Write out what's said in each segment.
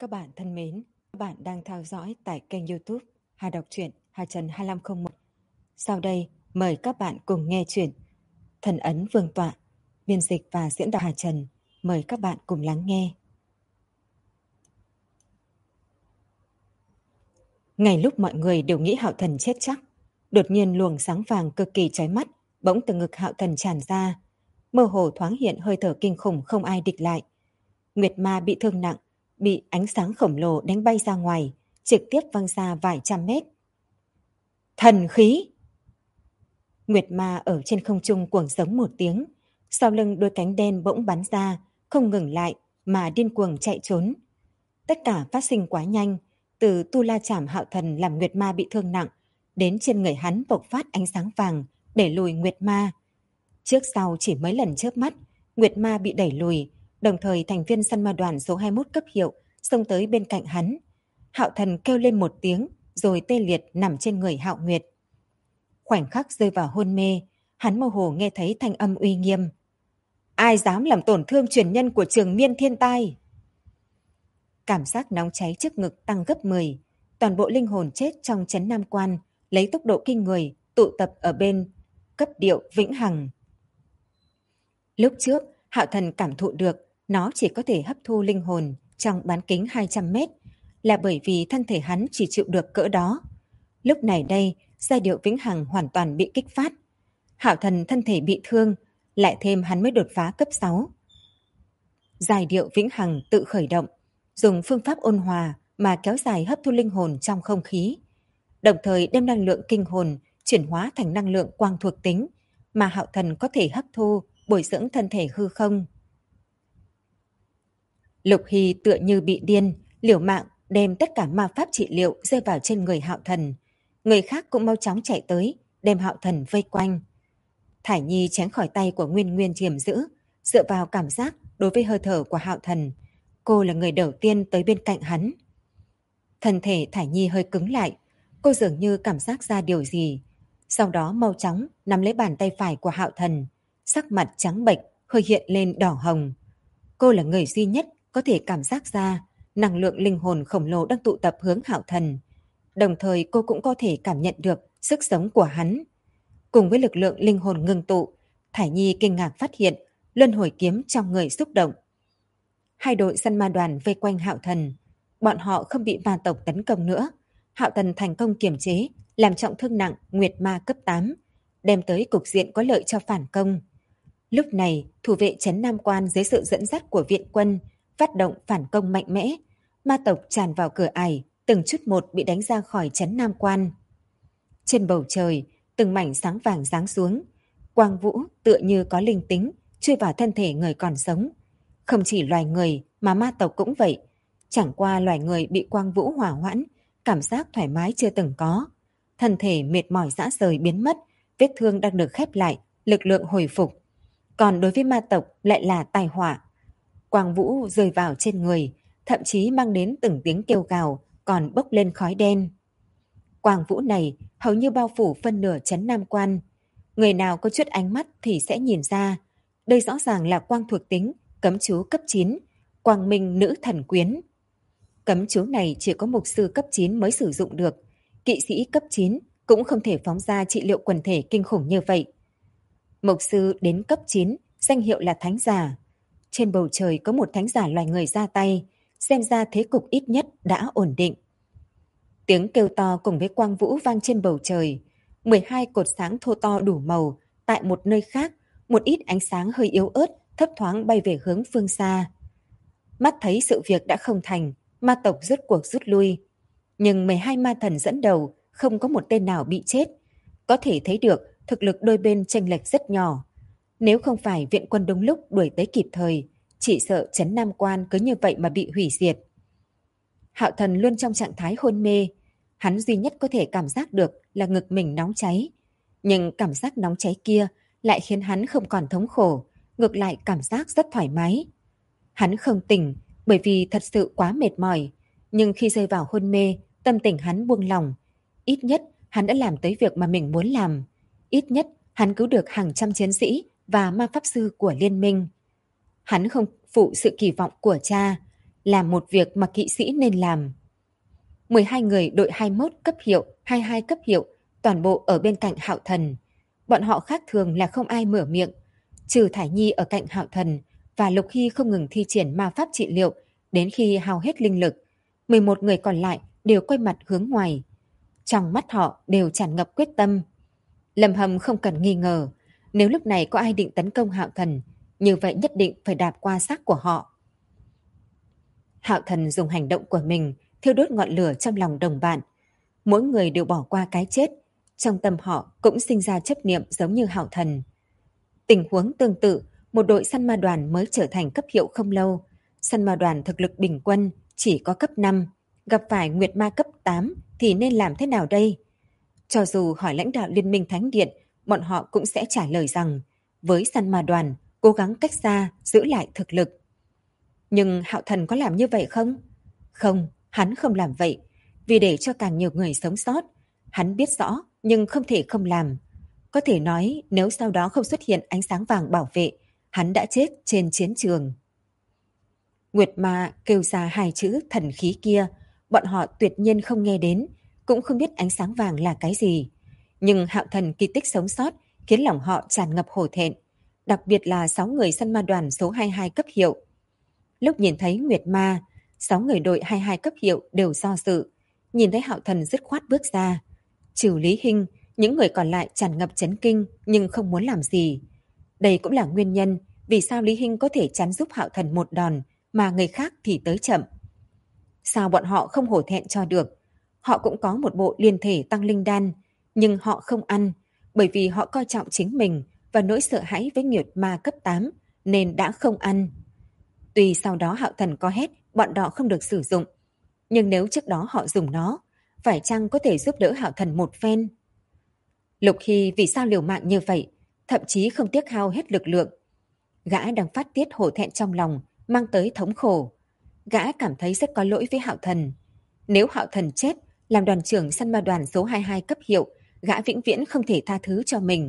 Các bạn thân mến, các bạn đang theo dõi tại kênh YouTube Hà Đọc truyện Hà Trần 2501. Sau đây, mời các bạn cùng nghe truyện Thần ấn Vương tọa, biên dịch và diễn đọc Hà Trần. Mời các bạn cùng lắng nghe. Ngay lúc mọi người đều nghĩ Hạo Thần chết chắc, đột nhiên luồng sáng vàng cực kỳ chói mắt bỗng từ ngực Hạo Thần tràn ra, mơ hồ thoáng hiện hơi thở kinh khủng không ai địch lại. Nguyệt Ma bị thương nặng, bị ánh sáng khổng lồ đánh bay ra ngoài, trực tiếp văng ra vài trăm mét. Thần khí! Nguyệt Ma ở trên không trung cuồng giống một tiếng, sau lưng đôi cánh đen bỗng bắn ra, không ngừng lại mà điên cuồng chạy trốn. Tất cả phát sinh quá nhanh, từ Tu La Chảm Hạo Thần làm Nguyệt Ma bị thương nặng, đến trên người hắn bộc phát ánh sáng vàng, đẩy lùi Nguyệt Ma. Trước sau chỉ mấy lần chớp mắt, Nguyệt Ma bị đẩy lùi, đồng thời thành viên săn ma đoàn số 21 cấp hiệu xông tới bên cạnh hắn. Hạo Thần kêu lên một tiếng, rồi tê liệt nằm trên người Hạo Nguyệt. Khoảnh khắc rơi vào hôn mê, hắn mơ hồ nghe thấy thanh âm uy nghiêm. Ai dám làm tổn thương truyền nhân của Trường Miên Thiên Tai? Cảm giác nóng cháy trước ngực tăng gấp 10, toàn bộ linh hồn chết trong trấn Nam Quan lấy tốc độ kinh người tụ tập ở bên cấp điệu vĩnh hằng. Lúc trước, Hạo Thần cảm thụ được nó chỉ có thể hấp thu linh hồn trong bán kính 200 mét, là bởi vì thân thể hắn chỉ chịu được cỡ đó. Lúc này đây, giai điệu vĩnh hằng hoàn toàn bị kích phát. Hạo Thần thân thể bị thương, lại thêm hắn mới đột phá cấp 6. Giai điệu vĩnh hằng tự khởi động, dùng phương pháp ôn hòa mà kéo dài hấp thu linh hồn trong không khí, đồng thời đem năng lượng kinh hồn chuyển hóa thành năng lượng quang thuộc tính mà Hạo Thần có thể hấp thu, bồi dưỡng thân thể hư không. Lục Hy tựa như bị điên, liều mạng đem tất cả ma pháp trị liệu rơi vào trên người Hạo Thần. Người khác cũng mau chóng chạy tới, đem Hạo Thần vây quanh. Thải Nhi tránh khỏi tay của Nguyên Nguyên chiếm giữ, dựa vào cảm giác đối với hơi thở của Hạo Thần. Cô là người đầu tiên tới bên cạnh hắn. Thân thể Thải Nhi hơi cứng lại, cô dường như cảm giác ra điều gì. Sau đó mau chóng nắm lấy bàn tay phải của Hạo Thần, sắc mặt trắng bệch, hơi hiện lên đỏ hồng. Cô là người duy nhất có thể cảm giác ra năng lượng linh hồn khổng lồ đang tụ tập hướng Hạo Thần. Đồng thời cô cũng có thể cảm nhận được sức sống của hắn. Cùng với lực lượng linh hồn ngưng tụ, Thải Nhi kinh ngạc phát hiện luân hồi kiếm trong người xúc động. Hai đội săn ma đoàn vây quanh Hạo Thần. Bọn họ không bị ma tộc tấn công nữa. Hạo Thần thành công kiềm chế, làm trọng thương nặng Nguyệt Ma cấp 8, đem tới cục diện có lợi cho phản công. Lúc này, thủ vệ trấn Nam Quan dưới sự dẫn dắt của viện quân phát động phản công mạnh mẽ. Ma tộc tràn vào cửa ải, từng chút một bị đánh ra khỏi trấn Nam Quan. Trên bầu trời, từng mảnh sáng vàng giáng xuống. Quang vũ tựa như có linh tính, chui vào thân thể người còn sống. Không chỉ loài người mà ma tộc cũng vậy. Chẳng qua loài người bị quang vũ hỏa hoãn, cảm giác thoải mái chưa từng có. Thân thể mệt mỏi rã rời biến mất, vết thương đang được khép lại, lực lượng hồi phục. Còn đối với ma tộc lại là tai họa. Quang vũ rơi vào trên người, thậm chí mang đến từng tiếng kêu gào, còn bốc lên khói đen. Quang vũ này hầu như bao phủ phân nửa trấn Nam Quan. Người nào có chút ánh mắt thì sẽ nhìn ra, đây rõ ràng là quang thuộc tính, cấm chú cấp 9, Quang Minh Nữ Thần Quyến. Cấm chú này chỉ có mục sư cấp 9 mới sử dụng được, kỵ sĩ cấp 9 cũng không thể phóng ra trị liệu quần thể kinh khủng như vậy. Mục sư đến cấp 9, danh hiệu là thánh giả. Trên bầu trời có một thánh giả loài người ra tay, xem ra thế cục ít nhất đã ổn định. Tiếng kêu to cùng với quang vũ vang trên bầu trời. 12 cột sáng thô to đủ màu, tại một nơi khác, một ít ánh sáng hơi yếu ớt, thấp thoáng bay về hướng phương xa. Mắt thấy sự việc đã không thành, ma tộc rốt cuộc rút lui. Nhưng 12 ma thần dẫn đầu, không có một tên nào bị chết. Có thể thấy được thực lực đôi bên chênh lệch rất nhỏ. Nếu không phải viện quân đúng lúc đuổi tới kịp thời, chỉ sợ trấn Nam Quan cứ như vậy mà bị hủy diệt. Hạo Thần luôn trong trạng thái hôn mê. Hắn duy nhất có thể cảm giác được là ngực mình nóng cháy. Nhưng cảm giác nóng cháy kia lại khiến hắn không còn thống khổ, ngược lại cảm giác rất thoải mái. Hắn không tỉnh bởi vì thật sự quá mệt mỏi, nhưng khi rơi vào hôn mê, tâm tình hắn buông lỏng. Ít nhất hắn đã làm tới việc mà mình muốn làm. Ít nhất hắn cứu được hàng trăm chiến sĩ và ma pháp sư của liên minh. Hắn không phụ sự kỳ vọng của cha, làm một việc mà kỵ sĩ nên làm. 12 người đội 21 cấp hiệu, 22 cấp hiệu, toàn bộ ở bên cạnh Hạo Thần. Bọn họ khác thường là không ai mở miệng, trừ Thải Nhi ở cạnh Hạo Thần và Lục Hy không ngừng thi triển ma pháp trị liệu đến khi hao hết linh lực. 11 người còn lại đều quay mặt hướng ngoài. Trong mắt họ đều tràn ngập quyết tâm. Lâm Hâm không cần nghi ngờ, nếu lúc này có ai định tấn công Hạo Thần, như vậy nhất định phải đạp qua xác của họ. Hạo Thần dùng hành động của mình thiêu đốt ngọn lửa trong lòng đồng bạn. Mỗi người đều bỏ qua cái chết, trong tâm họ cũng sinh ra chấp niệm giống như Hạo Thần. Tình huống tương tự, một đội săn ma đoàn mới trở thành cấp hiệu không lâu. Săn ma đoàn thực lực bình quân chỉ có cấp 5, gặp phải Nguyệt Ma cấp 8 thì nên làm thế nào đây? Cho dù hỏi lãnh đạo Liên minh Thánh Điện, bọn họ cũng sẽ trả lời rằng với săn ma đoàn, cố gắng cách xa, giữ lại thực lực. Nhưng Hạo Thần có làm như vậy không? Không, hắn không làm vậy. Vì để cho càng nhiều người sống sót, hắn biết rõ nhưng không thể không làm. Có thể nói nếu sau đó không xuất hiện ánh sáng vàng bảo vệ, hắn đã chết trên chiến trường. Nguyệt Ma kêu ra hai chữ thần khí kia, bọn họ tuyệt nhiên không nghe đến, cũng không biết ánh sáng vàng là cái gì. Nhưng Hạo Thần kỳ tích sống sót khiến lòng họ tràn ngập hổ thẹn, đặc biệt là 6 người săn ma đoàn số 22 cấp hiệu. Lúc nhìn thấy Nguyệt Ma, 6 người đội 22 cấp hiệu đều do dự, nhìn thấy Hạo Thần dứt khoát bước ra. Trừ Lý Hinh, những người còn lại tràn ngập chấn kinh nhưng không muốn làm gì. Đây cũng là nguyên nhân vì sao Lý Hinh có thể chắn giúp Hạo Thần một đòn mà người khác thì tới chậm. Sao bọn họ không hổ thẹn cho được? Họ cũng có một bộ liên thể tăng linh đan, nhưng họ không ăn, bởi vì họ coi trọng chính mình và nỗi sợ hãi với Nguyệt Ma cấp 8 nên đã không ăn. Tuy sau đó Hạo Thần có hét bọn họ không được sử dụng, nhưng nếu trước đó họ dùng nó, phải chăng có thể giúp đỡ Hạo Thần một phen? Lục Hy vì sao liều mạng như vậy, thậm chí không tiếc hao hết lực lượng. Gã đang phát tiết hổ thẹn trong lòng, mang tới thống khổ. Gã cảm thấy rất có lỗi với Hạo Thần. Nếu Hạo Thần chết, làm đoàn trưởng săn ma đoàn số 22 cấp hiệu, gã vĩnh viễn không thể tha thứ cho mình.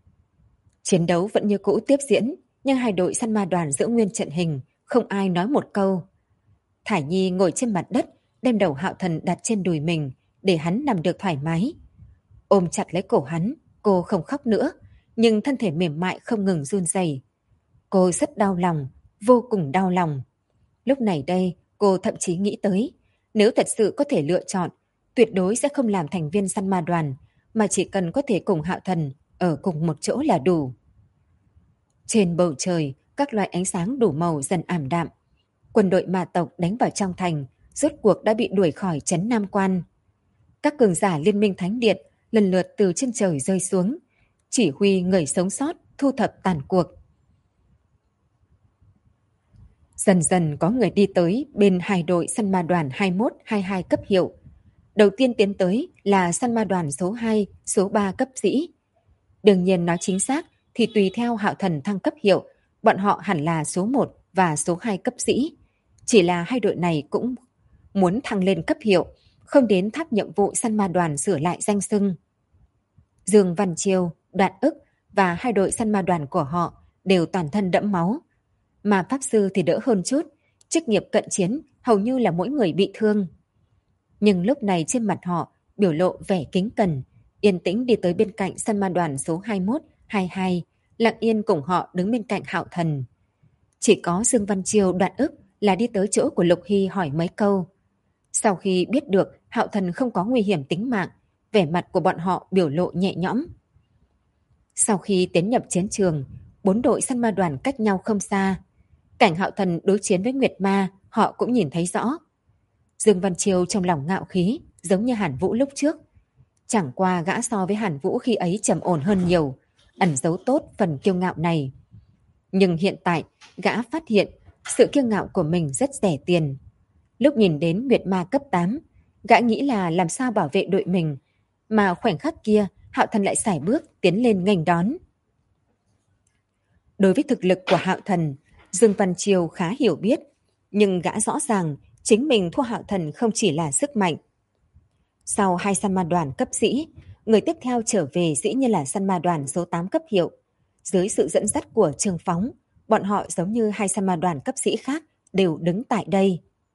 Chiến đấu vẫn như cũ tiếp diễn, nhưng hai đội săn ma đoàn giữ nguyên trận hình, không ai nói một câu. Thải Nhi ngồi trên mặt đất, đem đầu Hạo Thần đặt trên đùi mình, để hắn nằm được thoải mái. Ôm chặt lấy cổ hắn, cô không khóc nữa, nhưng thân thể mềm mại không ngừng run rẩy. Cô rất đau lòng, vô cùng đau lòng. Lúc này đây, cô thậm chí nghĩ tới, nếu thật sự có thể lựa chọn, tuyệt đối sẽ không làm thành viên săn ma đoàn, mà chỉ cần có thể cùng Hạo Thần ở cùng một chỗ là đủ. Trên bầu trời, các loại ánh sáng đủ màu dần ảm đạm. Quân đội ma tộc đánh vào trong thành, rốt cuộc đã bị đuổi khỏi trấn Nam Quan. Các cường giả Liên minh Thánh Điện lần lượt từ trên trời rơi xuống, chỉ huy người sống sót thu thập tàn cuộc. Dần dần có người đi tới bên hai đội săn ma đoàn 21, 22 cấp hiệu. Đầu tiên tiến tới là săn ma đoàn số 2, số 3 cấp sĩ. Đương nhiên nói chính xác thì tùy theo Hạo Thần thăng cấp hiệu, bọn họ hẳn là số 1 và số 2 cấp sĩ. Chỉ là hai đội này cũng muốn thăng lên cấp hiệu, không đến tháp nhiệm vụ săn ma đoàn sửa lại danh xưng. Dương Văn Chiêu, Đoạn Ức và hai đội săn ma đoàn của họ đều toàn thân đẫm máu. Mà Pháp Sư thì đỡ hơn chút, chức nghiệp cận chiến hầu như là mỗi người bị thương. Nhưng lúc này trên mặt họ biểu lộ vẻ kính cẩn, yên tĩnh đi tới bên cạnh săn ma đoàn số 21, 22, lặng yên cùng họ đứng bên cạnh Hạo Thần. Chỉ có Dương Văn Chiêu, Đoạn Ức là đi tới chỗ của Lục Hy hỏi mấy câu. Sau khi biết được Hạo Thần không có nguy hiểm tính mạng, vẻ mặt của bọn họ biểu lộ nhẹ nhõm. Sau khi tiến nhập chiến trường, 4 đội săn ma đoàn cách nhau không xa. Cảnh Hạo Thần đối chiến với Nguyệt Ma họ cũng nhìn thấy rõ. Dương Văn Chiêu trong lòng ngạo khí, giống như Hàn Vũ lúc trước. Chẳng qua gã so với Hàn Vũ khi ấy trầm ổn hơn nhiều, ẩn giấu tốt phần kiêu ngạo này. Nhưng hiện tại, gã phát hiện sự kiêu ngạo của mình rất rẻ tiền. Lúc nhìn đến Nguyệt Ma cấp 8, gã nghĩ là làm sao bảo vệ đội mình, mà khoảnh khắc kia Hạo Thần lại sải bước tiến lên nghênh đón. Đối với thực lực của Hạo Thần, Dương Văn Chiêu khá hiểu biết, nhưng gã rõ ràng chính mình thua Hạo Thần không chỉ là sức mạnh. Sau hai săn ma đoàn cấp sĩ, người tiếp theo trở về dĩ nhiên là săn ma đoàn số 8 cấp hiệu. Dưới sự dẫn dắt của Trương Phóng, bọn họ giống như hai săn ma đoàn cấp sĩ khác đều đứng tại đây.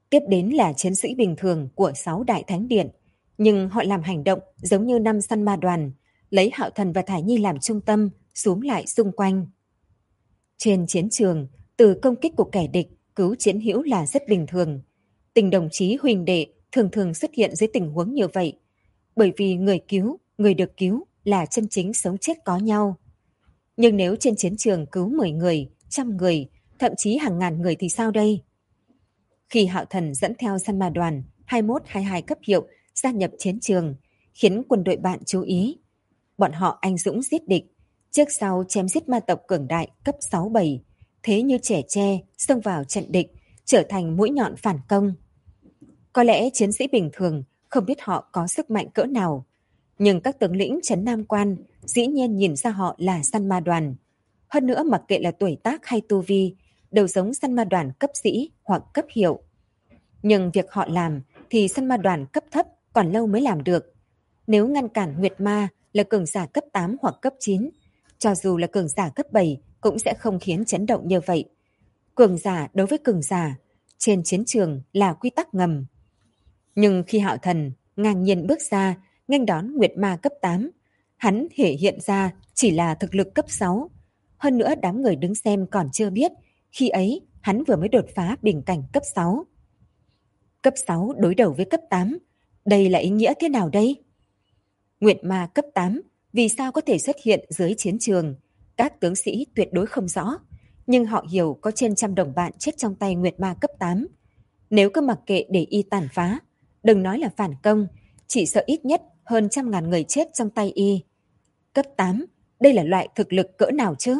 Tiếp đến là chiến sĩ bình thường của 6 đại thánh điện, nhưng họ làm hành động giống như 5 săn ma đoàn, lấy Hạo Thần và Thải Nhi làm trung tâm, xúm lại xung quanh. Trên chiến trường, từ công kích của kẻ địch cứu chiến hữu là rất bình thường. Tình đồng chí huynh đệ thường thường xuất hiện dưới tình huống như vậy, bởi vì người cứu, người được cứu là chân chính sống chết có nhau. Nhưng nếu trên chiến trường cứu 10 người, 100 người, thậm chí hàng ngàn người thì sao đây? Khi Hạo Thần dẫn theo săn ma đoàn 21-22 cấp hiệu gia nhập chiến trường, khiến quân đội bạn chú ý. Bọn họ anh dũng giết địch, trước sau chém giết ma tộc cường đại cấp 6-7, thế như trẻ tre xông vào trận địch, trở thành mũi nhọn phản công. Có lẽ chiến sĩ bình thường không biết họ có sức mạnh cỡ nào, nhưng các tướng lĩnh trấn Nam Quan dĩ nhiên nhìn ra họ là săn ma đoàn. Hơn nữa mặc kệ là tuổi tác hay tu vi, đều giống săn ma đoàn cấp sĩ hoặc cấp hiệu. Nhưng việc họ làm thì săn ma đoàn cấp thấp còn lâu mới làm được. Nếu ngăn cản Nguyệt Ma là cường giả cấp 8 hoặc cấp 9, cho dù là cường giả cấp 7 cũng sẽ không khiến chấn động như vậy. Cường giả đối với cường giả, trên chiến trường là quy tắc ngầm. Nhưng khi Hạo Thần ngang nhiên bước ra, nghênh đón Nguyệt Ma cấp 8, hắn thể hiện ra chỉ là thực lực cấp 6. Hơn nữa đám người đứng xem còn chưa biết, khi ấy hắn vừa mới đột phá bình cảnh cấp 6. Cấp 6 đối đầu với cấp 8, đây là ý nghĩa thế nào đây? Nguyệt Ma cấp 8 vì sao có thể xuất hiện dưới chiến trường? Các tướng sĩ tuyệt đối không rõ, nhưng họ hiểu có trên 100 đồng bạn chết trong tay Nguyệt Ma cấp 8. Nếu cứ mặc kệ để y tàn phá, đừng nói là phản công, chỉ sợ ít nhất hơn 100.000 người chết trong tay y. Cấp 8, đây là loại thực lực cỡ nào chứ?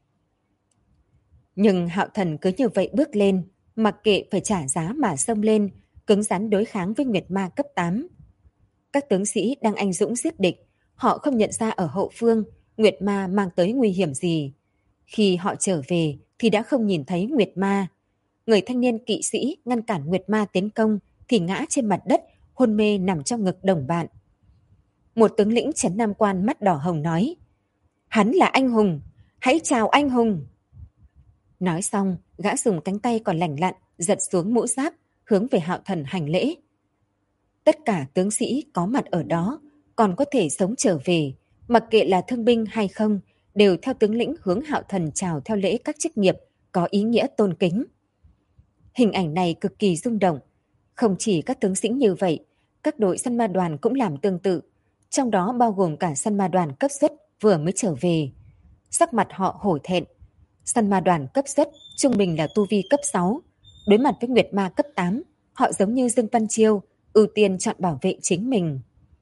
Nhưng Hạo Thần cứ như vậy bước lên, mặc kệ phải trả giá mà xông lên, cứng rắn đối kháng với Nguyệt Ma cấp 8. Các tướng sĩ đang anh dũng giết địch, họ không nhận ra ở hậu phương Nguyệt Ma mang tới nguy hiểm gì. Khi họ trở về thì đã không nhìn thấy Nguyệt Ma. Người thanh niên kỵ sĩ ngăn cản Nguyệt Ma tiến công thì ngã trên mặt đất, hôn mê nằm trong ngực đồng bạn. Một tướng lĩnh trấn Nam Quan mắt đỏ hồng nói: "Hắn là anh hùng, hãy chào anh hùng." Nói xong, gã dùng cánh tay còn lành lặn giật xuống mũ giáp, hướng về Hạo Thần hành lễ. Tất cả tướng sĩ có mặt ở đó còn có thể sống trở về, mặc kệ là thương binh hay không, đều theo tướng lĩnh hướng Hạo Thần chào theo lễ các chức nghiệp có ý nghĩa tôn kính. Hình ảnh này cực kỳ rung động. Không chỉ các tướng sĩ như vậy, các đội săn ma đoàn cũng làm tương tự, trong đó bao gồm cả săn ma đoàn cấp xuất vừa mới trở về. Sắc mặt họ hổ thẹn. Săn ma đoàn cấp xuất trung bình là tu vi cấp 6. Đối mặt với Nguyệt Ma cấp 8, họ giống như Dương Văn Chiêu, ưu tiên chọn bảo vệ chính mình.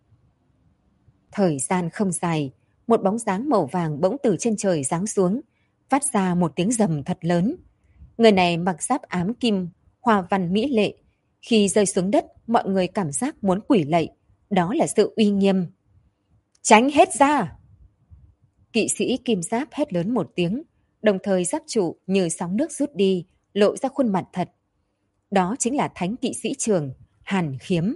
Thời gian không dài, một bóng dáng màu vàng bỗng từ trên trời giáng xuống, phát ra một tiếng rầm thật lớn. Người này mặc giáp ám kim, hoa văn mỹ lệ. Khi rơi xuống đất, mọi người cảm giác muốn quỳ lạy. Đó là sự uy nghiêm. Tránh hết ra! Kỵ sĩ kim giáp hét lớn một tiếng, đồng thời giáp trụ như sóng nước rút đi, lộ ra khuôn mặt thật. Đó chính là thánh kỵ sĩ trưởng, Hàn Khiếm.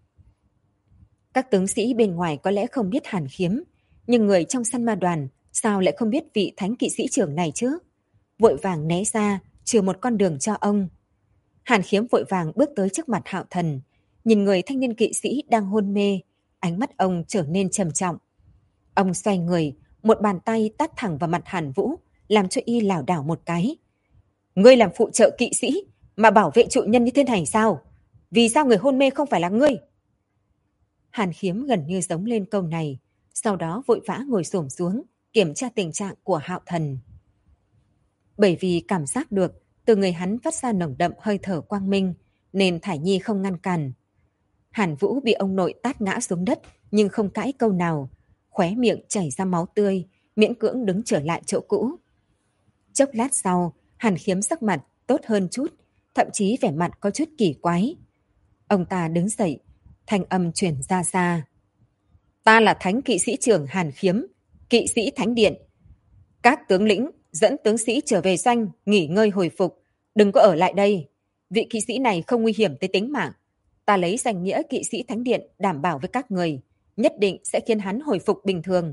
Các tướng sĩ bên ngoài có lẽ không biết Hàn Khiếm, nhưng người trong săn ma đoàn sao lại không biết vị thánh kỵ sĩ trưởng này chứ? Vội vàng né ra, trừ một con đường cho ông. Hàn Khiếm vội vàng bước tới trước mặt Hạo Thần, nhìn người thanh niên kỵ sĩ đang hôn mê, ánh mắt ông trở nên trầm trọng. Ông xoay người, một bàn tay tát thẳng vào mặt Hàn Vũ, làm cho y lảo đảo một cái. Ngươi làm phụ trợ kỵ sĩ mà bảo vệ trụ nhân như thế này sao? Vì sao người hôn mê không phải là ngươi? Hàn Khiếm gần như giống lên câu này, sau đó vội vã ngồi xổm xuống, kiểm tra tình trạng của Hạo Thần. Bởi vì cảm giác được từ người hắn phát ra nồng đậm hơi thở quang minh, nên Thải Nhi không ngăn cản. Hàn Vũ bị ông nội tát ngã xuống đất, nhưng không cãi câu nào, khóe miệng chảy ra máu tươi, miễn cưỡng đứng trở lại chỗ cũ. Chốc lát sau, Hàn Khiếm sắc mặt tốt hơn chút, thậm chí vẻ mặt có chút kỳ quái. Ông ta đứng dậy, thanh âm truyền ra xa. Ta là thánh kỵ sĩ trưởng Hàn Khiếm, kỵ sĩ thánh điện. Các tướng lĩnh dẫn tướng sĩ trở về doanh, nghỉ ngơi hồi phục, đừng có ở lại đây. Vị kỵ sĩ này không nguy hiểm tới tính mạng. Ta lấy danh nghĩa kỵ sĩ thánh điện đảm bảo với các người, nhất định sẽ khiến hắn hồi phục bình thường.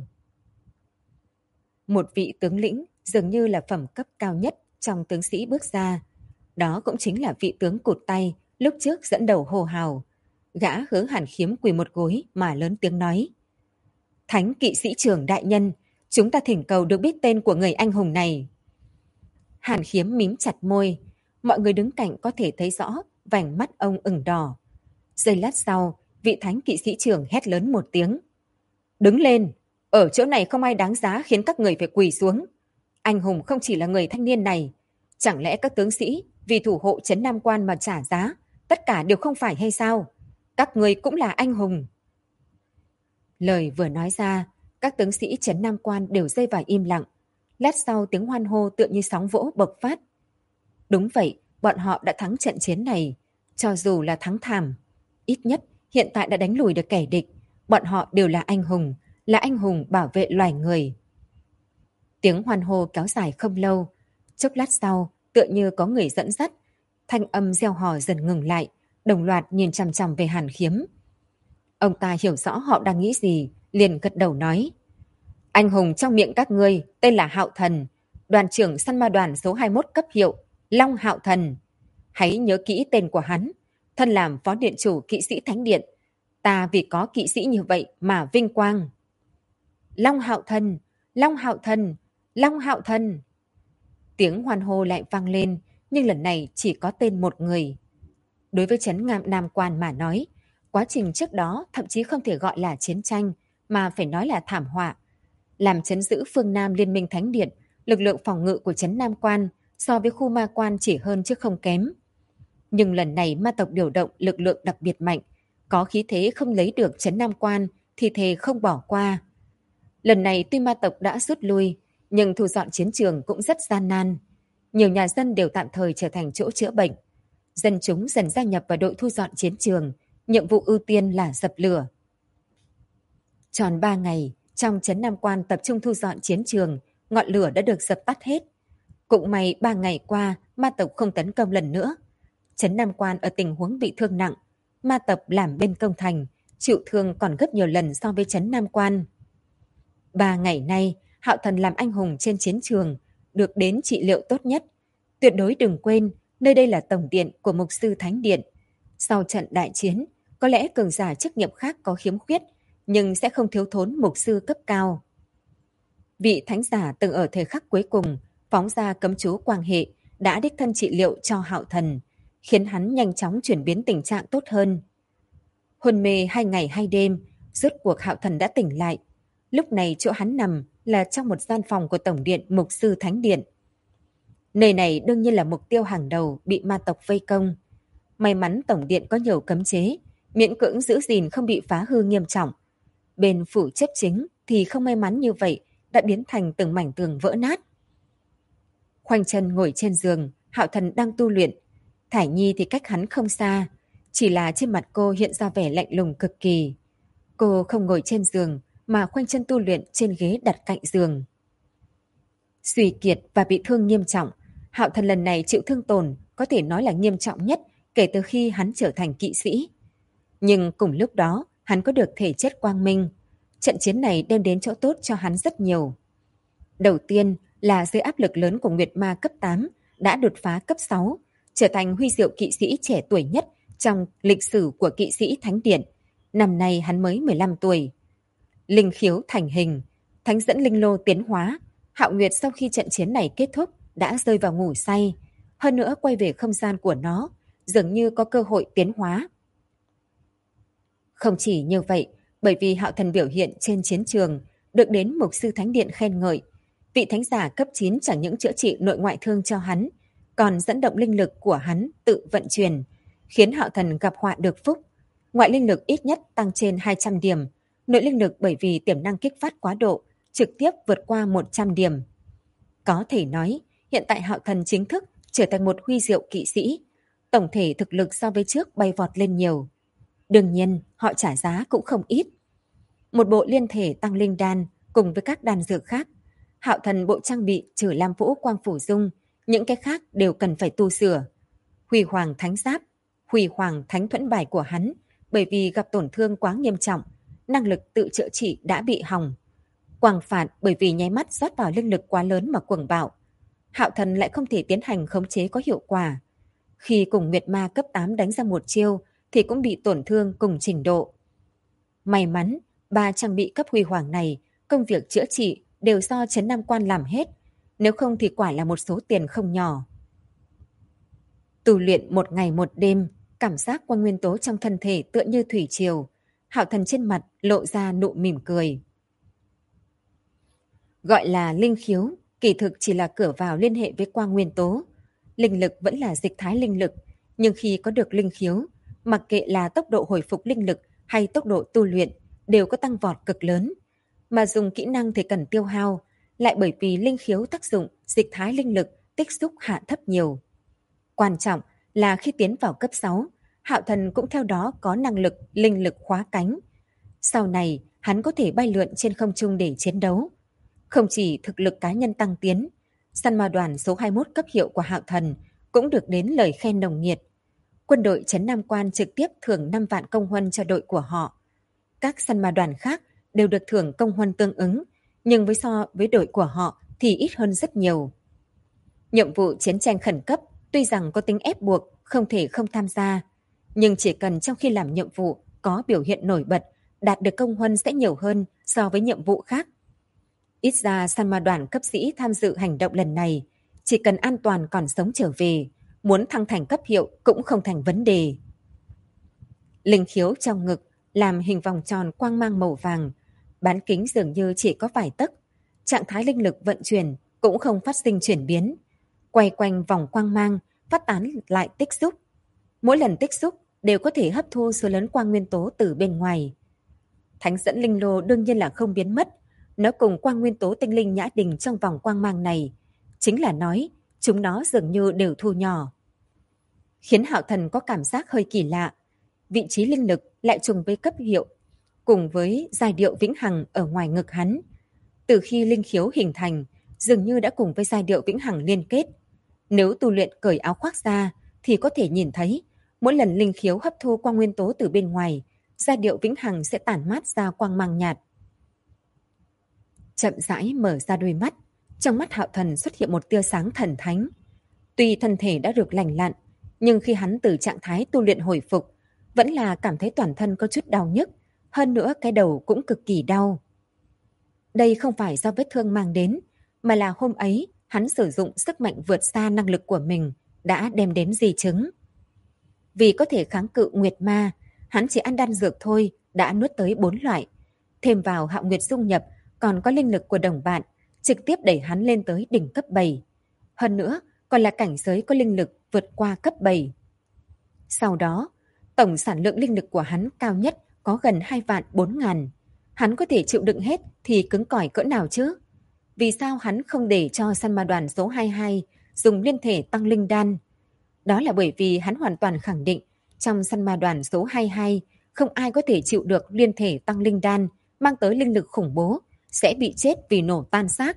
Một vị tướng lĩnh dường như là phẩm cấp cao nhất trong tướng sĩ bước ra. Đó cũng chính là vị tướng cụt tay lúc trước dẫn đầu hô hào. Gã hướng Hàn Khiếm quỳ một gối mà lớn tiếng nói. Thánh kỵ sĩ trưởng đại nhân, chúng ta thỉnh cầu được biết tên của người anh hùng này. Hàn Khiếm mím chặt môi, mọi người đứng cạnh có thể thấy rõ vành mắt ông ửng đỏ. Giây lát sau, vị thánh kỵ sĩ trưởng hét lớn một tiếng. Đứng lên, ở chỗ này không ai đáng giá khiến các người phải quỳ xuống. Anh hùng không chỉ là người thanh niên này, chẳng lẽ các tướng sĩ vì thủ hộ trấn Nam Quan mà trả giá, tất cả đều không phải hay sao? Các người cũng là anh hùng. Lời vừa nói ra, các tướng sĩ trấn Nam Quan đều rơi vào im lặng. Lát sau tiếng hoan hô tựa như sóng vỗ bộc phát. Đúng vậy, bọn họ đã thắng trận chiến này, cho dù là thắng thảm. Ít nhất hiện tại đã đánh lùi được kẻ địch. Bọn họ đều là anh hùng bảo vệ loài người. Tiếng hoan hô kéo dài không lâu. Chốc lát sau, tựa như có người dẫn dắt. Thanh âm reo hò dần ngừng lại, đồng loạt nhìn chằm chằm về Hàn Khiếm. Ông ta hiểu rõ họ đang nghĩ gì, liền gật đầu nói. Anh hùng trong miệng các ngươi tên là Hạo Thần, đoàn trưởng săn ma đoàn số 21 cấp hiệu, Long Hạo Thần. Hãy nhớ kỹ tên của hắn, thân làm phó điện chủ kỵ sĩ Thánh Điện. Ta vì có kỵ sĩ như vậy mà vinh quang. Long Hạo Thần, Long Hạo Thần, Long Hạo Thần. Tiếng hoan hô lại vang lên, nhưng lần này chỉ có tên một người. Đối với trấn Nam Quan mà nói, quá trình trước đó thậm chí không thể gọi là chiến tranh, mà phải nói là thảm họa. Làm trấn giữ phương Nam Liên minh Thánh Điện, lực lượng phòng ngự của trấn Nam Quan so với khu ma quan chỉ hơn chứ không kém. Nhưng lần này ma tộc điều động lực lượng đặc biệt mạnh, có khí thế không lấy được trấn Nam Quan thì thề không bỏ qua. Lần này tuy ma tộc đã rút lui, nhưng thu dọn chiến trường cũng rất gian nan. Nhiều nhà dân đều tạm thời trở thành chỗ chữa bệnh. Dân chúng dần gia nhập vào đội thu dọn chiến trường, nhiệm vụ ưu tiên là dập lửa. Tròn 3 ngày, trong trấn Nam Quan tập trung thu dọn chiến trường, ngọn lửa đã được dập tắt hết. Cũng may 3 ngày qua, ma tộc không tấn công lần nữa. Trấn Nam Quan ở tình huống bị thương nặng, ma tộc làm bên công thành, chịu thương còn gấp nhiều lần so với trấn Nam Quan. 3 ngày nay, Hạo Thần làm anh hùng trên chiến trường, được đến trị liệu tốt nhất. Tuyệt đối đừng quên, nơi đây là tổng điện của Mục sư Thánh Điện. Sau trận đại chiến, có lẽ cường giả chức nghiệp khác có khiếm khuyết, nhưng sẽ không thiếu thốn mục sư cấp cao. Vị thánh giả từng ở thời khắc cuối cùng phóng ra cấm chú quang hệ đã đích thân trị liệu cho Hạo Thần, khiến hắn nhanh chóng chuyển biến tình trạng tốt hơn. Hôn mê 2 ngày 2 đêm, rốt cuộc Hạo Thần đã tỉnh lại. Lúc này chỗ hắn nằm là trong một gian phòng của tổng điện Mục sư Thánh Điện. Nơi này đương nhiên là mục tiêu hàng đầu bị ma tộc vây công. May mắn tổng điện có nhiều cấm chế, miễn cưỡng giữ gìn không bị phá hư nghiêm trọng. Bên phủ chấp chính thì không may mắn như vậy, đã biến thành từng mảnh tường vỡ nát. Khoanh chân ngồi trên giường, Hạo Thần đang tu luyện. Thải Nhi thì cách hắn không xa, chỉ là trên mặt cô hiện ra vẻ lạnh lùng cực kỳ. Cô không ngồi trên giường mà khoanh chân tu luyện trên ghế đặt cạnh giường. Suy kiệt và bị thương nghiêm trọng, Hạo Thần lần này chịu thương tổn có thể nói là nghiêm trọng nhất kể từ khi hắn trở thành kỵ sĩ. Nhưng cùng lúc đó, hắn có được thể chất quang minh. Trận chiến này đem đến chỗ tốt cho hắn rất nhiều. Đầu tiên là dưới áp lực lớn của Nguyệt Ma cấp 8 đã đột phá cấp 6, trở thành huy diệu kỵ sĩ trẻ tuổi nhất trong lịch sử của kỵ sĩ Thánh Điện. Năm nay hắn mới 15 tuổi. Linh khiếu thành hình, thánh dẫn linh lô tiến hóa. Hạo Nguyệt sau khi trận chiến này kết thúc đã rơi vào ngủ say. Hơn nữa quay về không gian của nó, dường như có cơ hội tiến hóa. Không chỉ như vậy, bởi vì Hạo Thần biểu hiện trên chiến trường, được đến Mục sư Thánh Điện khen ngợi. Vị thánh giả cấp 9 chẳng những chữa trị nội ngoại thương cho hắn, còn dẫn động linh lực của hắn tự vận chuyển, khiến Hạo Thần gặp họa được phúc. Ngoại linh lực ít nhất tăng trên 200 điểm, nội linh lực bởi vì tiềm năng kích phát quá độ, trực tiếp vượt qua 100 điểm. Có thể nói, hiện tại Hạo Thần chính thức trở thành một huy diệu kỵ sĩ, tổng thể thực lực so với trước bay vọt lên nhiều. Đương nhiên, họ trả giá cũng không ít. Một bộ liên thể tăng linh đan cùng với các đan dược khác, Hạo Thần bộ trang bị trừ Lam Vũ Quang Phủ Dung, những cái khác đều cần phải tu sửa. Huy Hoàng Thánh Giáp, Huy Hoàng Thánh Thuẫn Bài của hắn, bởi vì gặp tổn thương quá nghiêm trọng, năng lực tự chữa trị đã bị hỏng. Quang Phạt bởi vì nháy mắt rót vào linh lực quá lớn mà cuồng bạo. Hạo Thần lại không thể tiến hành khống chế có hiệu quả. Khi cùng Nguyệt Ma cấp 8 đánh ra một chiêu thì cũng bị tổn thương cùng trình độ. May mắn, 3 trang bị cấp huy hoàng này, công việc chữa trị đều do Trấn Nam Quan làm hết, nếu không thì quả là một số tiền không nhỏ. Tu luyện một ngày một đêm, cảm giác quan nguyên tố trong thân thể tựa như thủy triều. Hạo Thần trên mặt lộ ra nụ mỉm cười. Gọi là linh khiếu, kỳ thực chỉ là cửa vào liên hệ với quang nguyên tố. Linh lực vẫn là dịch thái linh lực, nhưng khi có được linh khiếu, mặc kệ là tốc độ hồi phục linh lực hay tốc độ tu luyện, đều có tăng vọt cực lớn. Mà dùng kỹ năng thì cần tiêu hao, lại bởi vì linh khiếu tác dụng dịch thái linh lực tích xúc hạ thấp nhiều. Quan trọng là khi tiến vào cấp 6, Hạo Thần cũng theo đó có năng lực linh lực khóa cánh. Sau này, hắn có thể bay lượn trên không trung để chiến đấu. Không chỉ thực lực cá nhân tăng tiến, săn ma đoàn số 21 cấp hiệu của Hạo Thần cũng được đến lời khen nồng nhiệt. Quân đội Trấn Nam Quan trực tiếp thưởng 5 vạn công huân cho đội của họ. Các săn ma đoàn khác đều được thưởng công huân tương ứng, nhưng so với đội của họ thì ít hơn rất nhiều. Nhiệm vụ chiến tranh khẩn cấp tuy rằng có tính ép buộc, không thể không tham gia, nhưng chỉ cần trong khi làm nhiệm vụ có biểu hiện nổi bật, đạt được công huân sẽ nhiều hơn so với nhiệm vụ khác. Ít ra săn ma đoàn cấp sĩ tham dự hành động lần này, chỉ cần an toàn còn sống trở về, muốn thăng thành cấp hiệu cũng không thành vấn đề. Linh khiếu trong ngực làm hình vòng tròn quang mang màu vàng, bán kính dường như chỉ có vài tấc, trạng thái linh lực vận chuyển cũng không phát sinh chuyển biến. Quay quanh vòng quang mang, phát tán lại tích xúc. Mỗi lần tích xúc đều có thể hấp thu số lớn quang nguyên tố từ bên ngoài. Thánh dẫn linh lô đương nhiên là không biến mất, nó cùng quang nguyên tố tinh linh nhã đình trong vòng quang mang này, chính là nói chúng nó dường như đều thu nhỏ. Khiến Hạo Thần có cảm giác hơi kỳ lạ, vị trí linh lực lại trùng với cấp hiệu, cùng với giai điệu vĩnh hằng ở ngoài ngực hắn. Từ khi linh khiếu hình thành, dường như đã cùng với giai điệu vĩnh hằng liên kết. Nếu tu luyện cởi áo khoác ra thì có thể nhìn thấy, mỗi lần linh khiếu hấp thu quang nguyên tố từ bên ngoài, giai điệu vĩnh hằng sẽ tản mát ra quang mang nhạt. Chậm rãi mở ra đôi mắt, trong mắt Hạo Thần xuất hiện một tia sáng thần thánh. Tuy thân thể đã được lành lặn, nhưng khi hắn từ trạng thái tu luyện hồi phục, vẫn là cảm thấy toàn thân có chút đau nhức, hơn nữa cái đầu cũng cực kỳ đau. Đây không phải do vết thương mang đến, mà là hôm ấy hắn sử dụng sức mạnh vượt xa năng lực của mình đã đem đến di chứng. Vì có thể kháng cự nguyệt ma, hắn chỉ ăn đan dược thôi đã nuốt tới 4 loại. Thêm vào Hạo Nguyệt dung nhập, còn có linh lực của đồng bạn, trực tiếp đẩy hắn lên tới đỉnh cấp 7. Hơn nữa, còn là cảnh giới có linh lực vượt qua cấp 7. Sau đó, tổng sản lượng linh lực của hắn cao nhất có gần 2 vạn 4 ngàn. Hắn có thể chịu đựng hết thì cứng cỏi cỡ nào chứ? Vì sao hắn không để cho săn ma đoàn số 22 dùng liên thể tăng linh đan? Đó là bởi vì hắn hoàn toàn khẳng định trong săn ma đoàn số 22 không ai có thể chịu được liên thể tăng linh đan mang tới linh lực khủng bố, sẽ bị chết vì nổ tan xác.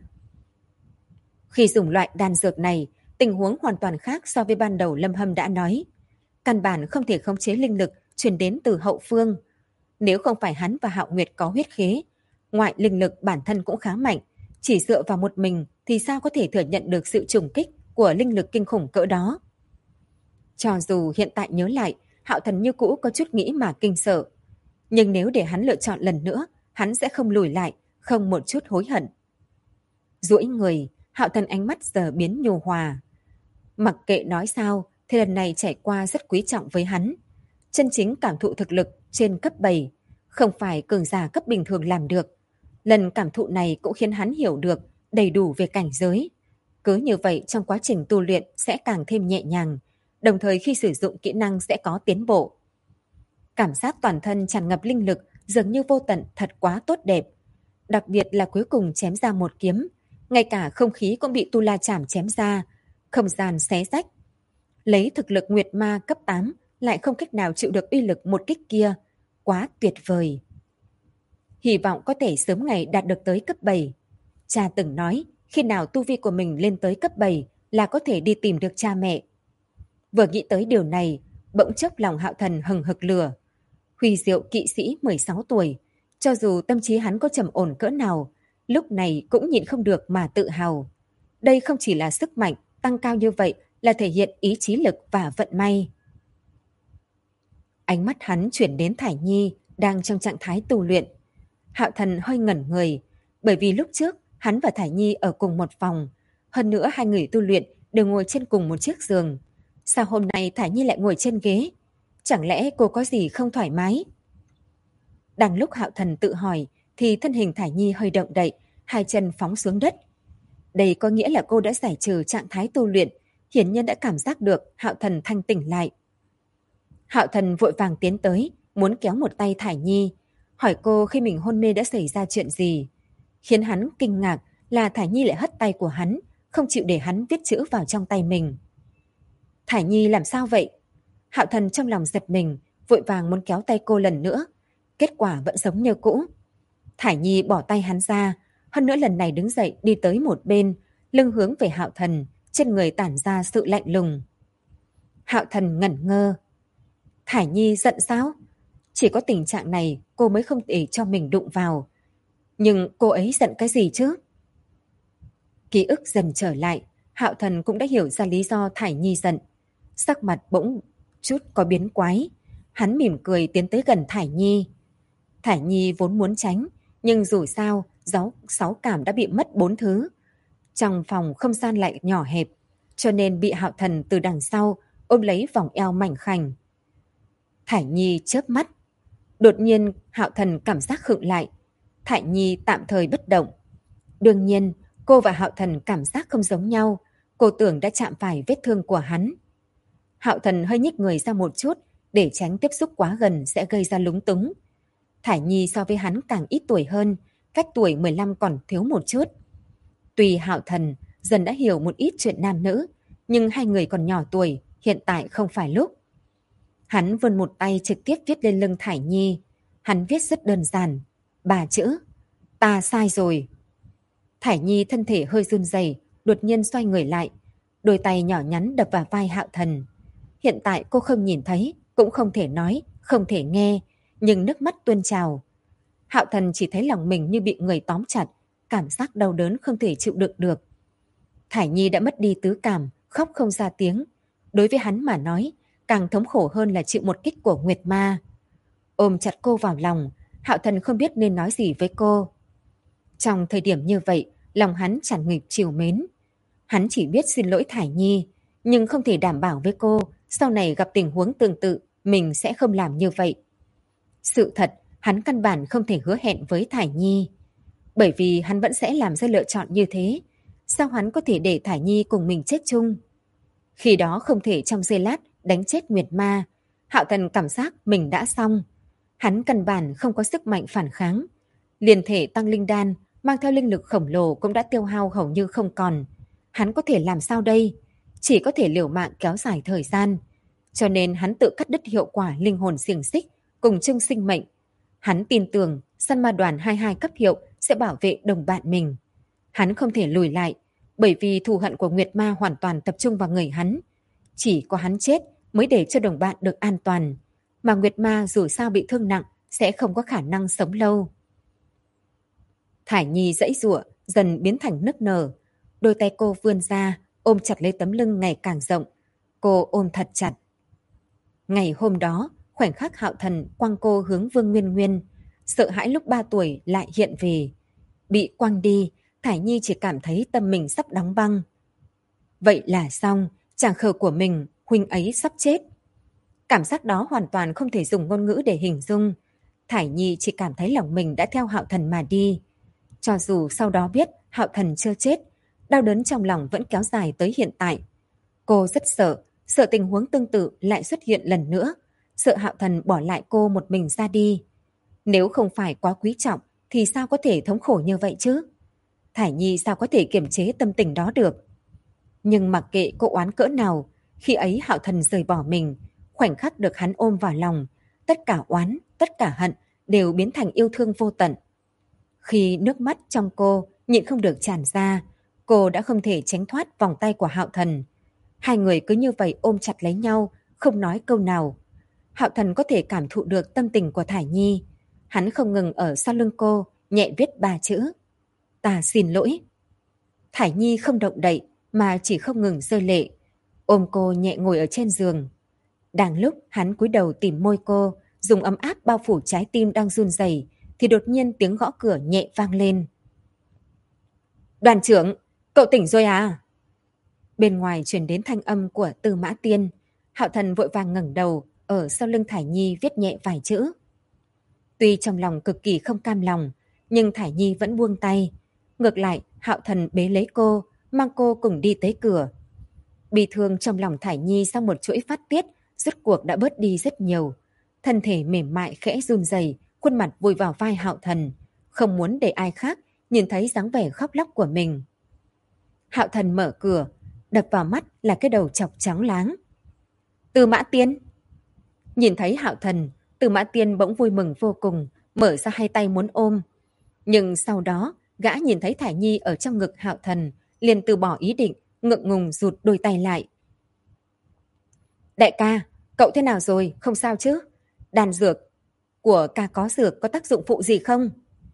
Khi dùng loại đan dược này, tình huống hoàn toàn khác so với ban đầu Lâm Hâm đã nói. Căn bản không thể khống chế linh lực truyền đến từ hậu phương. Nếu không phải hắn và Hạo Nguyệt có huyết khế, ngoại linh lực bản thân cũng khá mạnh, chỉ dựa vào một mình thì sao có thể thừa nhận được sự trùng kích của linh lực kinh khủng cỡ đó. Cho dù hiện tại nhớ lại, Hạo Thần như cũ có chút nghĩ mà kinh sợ. Nhưng nếu để hắn lựa chọn lần nữa, hắn sẽ không lùi lại, không một chút hối hận. Duỗi người, Hạo Thần ánh mắt giờ biến nhu hòa. Mặc kệ nói sao, thì lần này trải qua rất quý trọng với hắn. Chân chính cảm thụ thực lực trên cấp 7, không phải cường giả cấp bình thường làm được. Lần cảm thụ này cũng khiến hắn hiểu được đầy đủ về cảnh giới. Cứ như vậy trong quá trình tu luyện sẽ càng thêm nhẹ nhàng, đồng thời khi sử dụng kỹ năng sẽ có tiến bộ. Cảm giác toàn thân tràn ngập linh lực dường như vô tận thật quá tốt đẹp. Đặc biệt là cuối cùng chém ra một kiếm, ngay cả không khí cũng bị Tu La Chảm chém ra, không gian xé rách. Lấy thực lực Nguyệt Ma cấp 8 lại không cách nào chịu được uy lực một kích kia, quá tuyệt vời. Hy vọng có thể sớm ngày đạt được tới cấp 7. Cha từng nói, khi nào tu vi của mình lên tới cấp 7 là có thể đi tìm được cha mẹ. Vừa nghĩ tới điều này, bỗng chốc lòng Hạo Thần hừng hực lửa. Huy Diệu kỵ sĩ 16 tuổi, cho dù tâm trí hắn có trầm ổn cỡ nào, lúc này cũng nhịn không được mà tự hào. Đây không chỉ là sức mạnh tăng cao như vậy là thể hiện ý chí lực và vận may. Ánh mắt hắn chuyển đến Thải Nhi đang trong trạng thái tu luyện. Hạo Thần hơi ngẩn người, bởi vì lúc trước hắn và Thải Nhi ở cùng một phòng, hơn nữa hai người tu luyện đều ngồi trên cùng một chiếc giường. Sao hôm nay Thải Nhi lại ngồi trên ghế? Chẳng lẽ cô có gì không thoải mái? Đang lúc Hạo Thần tự hỏi thì thân hình Thải Nhi hơi động đậy, hai chân phóng xuống đất. Đây có nghĩa là cô đã giải trừ trạng thái tu luyện, hiển nhiên đã cảm giác được Hạo Thần thanh tỉnh lại. Hạo Thần vội vàng tiến tới, muốn kéo một tay Thải Nhi, hỏi cô khi mình hôn mê đã xảy ra chuyện gì. Khiến hắn kinh ngạc là Thải Nhi lại hất tay của hắn, không chịu để hắn viết chữ vào trong tay mình. Thải Nhi làm sao vậy? Hạo Thần trong lòng giật mình, vội vàng muốn kéo tay cô lần nữa. Kết quả vẫn giống như cũ. Thải Nhi bỏ tay hắn ra, hơn nữa lần này đứng dậy đi tới một bên, lưng hướng về Hạo Thần, trên người tản ra sự lạnh lùng. Hạo Thần ngẩn ngơ. Thải Nhi giận sao? Chỉ có tình trạng này cô mới không để cho mình đụng vào. Nhưng cô ấy giận cái gì chứ? Ký ức dần trở lại, Hạo Thần cũng đã hiểu ra lý do Thải Nhi giận. Sắc mặt bỗng chút có biến quái. Hắn mỉm cười tiến tới gần Thải Nhi. Thải Nhi vốn muốn tránh, nhưng dù sao, sáu cảm đã bị mất 4 thứ. Trong phòng không gian lại nhỏ hẹp, cho nên bị Hạo Thần từ đằng sau ôm lấy vòng eo mảnh khảnh. Thải Nhi chớp mắt. Đột nhiên Hạo Thần cảm giác khựng lại. Thải Nhi tạm thời bất động. Đương nhiên, cô và Hạo Thần cảm giác không giống nhau. Cô tưởng đã chạm phải vết thương của hắn. Hạo Thần hơi nhích người ra một chút để tránh tiếp xúc quá gần sẽ gây ra lúng túng. Thải Nhi so với hắn càng ít tuổi hơn, cách tuổi 15 còn thiếu một chút. Tuy Hạo Thần dần đã hiểu một ít chuyện nam nữ, nhưng hai người còn nhỏ tuổi, hiện tại không phải lúc. Hắn vươn một tay trực tiếp viết lên lưng Thải Nhi. Hắn viết rất đơn giản, 3 chữ: ta sai rồi. Thải Nhi thân thể hơi run rẩy, đột nhiên xoay người lại, đôi tay nhỏ nhắn đập vào vai Hạo Thần. Hiện tại cô không nhìn thấy, cũng không thể nói, không thể nghe, nhưng nước mắt tuôn trào. Hạo Thần chỉ thấy lòng mình như bị người tóm chặt, cảm giác đau đớn không thể chịu đựng được. Thải Nhi đã mất đi tứ cảm, khóc không ra tiếng. Đối với hắn mà nói, càng thống khổ hơn là chịu một kích của Nguyệt Ma. Ôm chặt cô vào lòng, Hạo Thần không biết nên nói gì với cô. Trong thời điểm như vậy, lòng hắn tràn ngập trìu mến. Hắn chỉ biết xin lỗi Thải Nhi, nhưng không thể đảm bảo với cô sau này gặp tình huống tương tự mình sẽ không làm như vậy. Sự thật, hắn căn bản không thể hứa hẹn với Thải Nhi. Bởi vì hắn vẫn sẽ làm ra lựa chọn như thế. Sao hắn có thể để Thải Nhi cùng mình chết chung? Khi đó không thể trong giây lát đánh chết Nguyệt Ma. Hạo Thần cảm giác mình đã xong. Hắn căn bản không có sức mạnh phản kháng. Liền thể tăng linh đan mang theo linh lực khổng lồ cũng đã tiêu hao hầu như không còn. Hắn có thể làm sao đây? Chỉ có thể liều mạng kéo dài thời gian. Cho nên hắn tự cắt đứt hiệu quả linh hồn xiềng xích cùng chung sinh mệnh. Hắn tin tưởng săn ma đoàn 22 cấp hiệu sẽ bảo vệ đồng bạn mình. Hắn không thể lùi lại, bởi vì thù hận của Nguyệt Ma hoàn toàn tập trung vào người hắn. Chỉ có hắn chết mới để cho đồng bạn được an toàn. Mà Nguyệt Ma dù sao bị thương nặng sẽ không có khả năng sống lâu. Thải Nhi giãy giụa, dần biến thành nức nở. Đôi tay cô vươn ra, ôm chặt lấy tấm lưng ngày càng rộng. Cô ôm thật chặt. Ngày hôm đó, khoảnh khắc Hạo Thần quăng cô hướng Vương Nguyên Nguyên. Sợ hãi lúc 3 tuổi lại hiện về. Bị quăng đi, Thải Nhi chỉ cảm thấy tâm mình sắp đóng băng. Vậy là xong, chàng khờ của mình, huynh ấy sắp chết. Cảm giác đó hoàn toàn không thể dùng ngôn ngữ để hình dung. Thải Nhi chỉ cảm thấy lòng mình đã theo Hạo Thần mà đi. Cho dù sau đó biết Hạo Thần chưa chết, đau đớn trong lòng vẫn kéo dài tới hiện tại. Cô rất sợ, sợ tình huống tương tự lại xuất hiện lần nữa, sợ Hạo Thần bỏ lại cô một mình ra đi. Nếu không phải quá quý trọng thì sao có thể thống khổ như vậy chứ? Thải Nhi sao có thể kiềm chế tâm tình đó được? Nhưng mặc kệ cô oán cỡ nào, khi ấy Hạo Thần rời bỏ mình, khoảnh khắc được hắn ôm vào lòng, tất cả oán, tất cả hận đều biến thành yêu thương vô tận. Khi nước mắt trong cô nhịn không được tràn ra, cô đã không thể tránh thoát vòng tay của Hạo Thần. Hai người cứ như vậy ôm chặt lấy nhau, không nói câu nào. Hạo Thần có thể cảm thụ được tâm tình của Thải Nhi. Hắn không ngừng ở sau lưng cô, nhẹ viết 3 chữ: ta xin lỗi. Thải Nhi không động đậy, mà chỉ không ngừng rơi lệ. ôm cô nhẹ ngồi ở trên giường. Đang lúc hắn cúi đầu tìm môi cô, dùng ấm áp bao phủ trái tim đang run rẩy, thì đột nhiên tiếng gõ cửa nhẹ vang lên. Đoàn trưởng, cậu tỉnh rồi à? Bên ngoài truyền đến thanh âm của Tư Mã Tiên. Hạo Thần vội vàng ngẩng đầu, ở sau lưng Thải Nhi viết nhẹ vài chữ. Tuy trong lòng cực kỳ không cam lòng, nhưng Thải Nhi vẫn buông tay. Ngược lại, Hạo Thần bế lấy cô, mang cô cùng đi tới cửa. Bi thương trong lòng Thải Nhi sau một chuỗi phát tiết, rốt cuộc đã bớt đi rất nhiều. Thân thể mềm mại khẽ run rẩy, khuôn mặt vùi vào vai Hạo Thần, không muốn để ai khác nhìn thấy dáng vẻ khóc lóc của mình. Hạo Thần mở cửa, đập vào mắt là cái đầu chọc trắng láng. Tư Mã Tiên. Nhìn thấy Hạo Thần, Tư Mã Tiên bỗng vui mừng vô cùng, mở ra hai tay muốn ôm. Nhưng sau đó, gã nhìn thấy Thải Nhi ở trong ngực Hạo Thần, liền từ bỏ ý định, ngượng ngùng rụt đôi tay lại. Đại ca, cậu thế nào rồi, không sao chứ? Đan dược của ca có dược có tác dụng phụ gì không?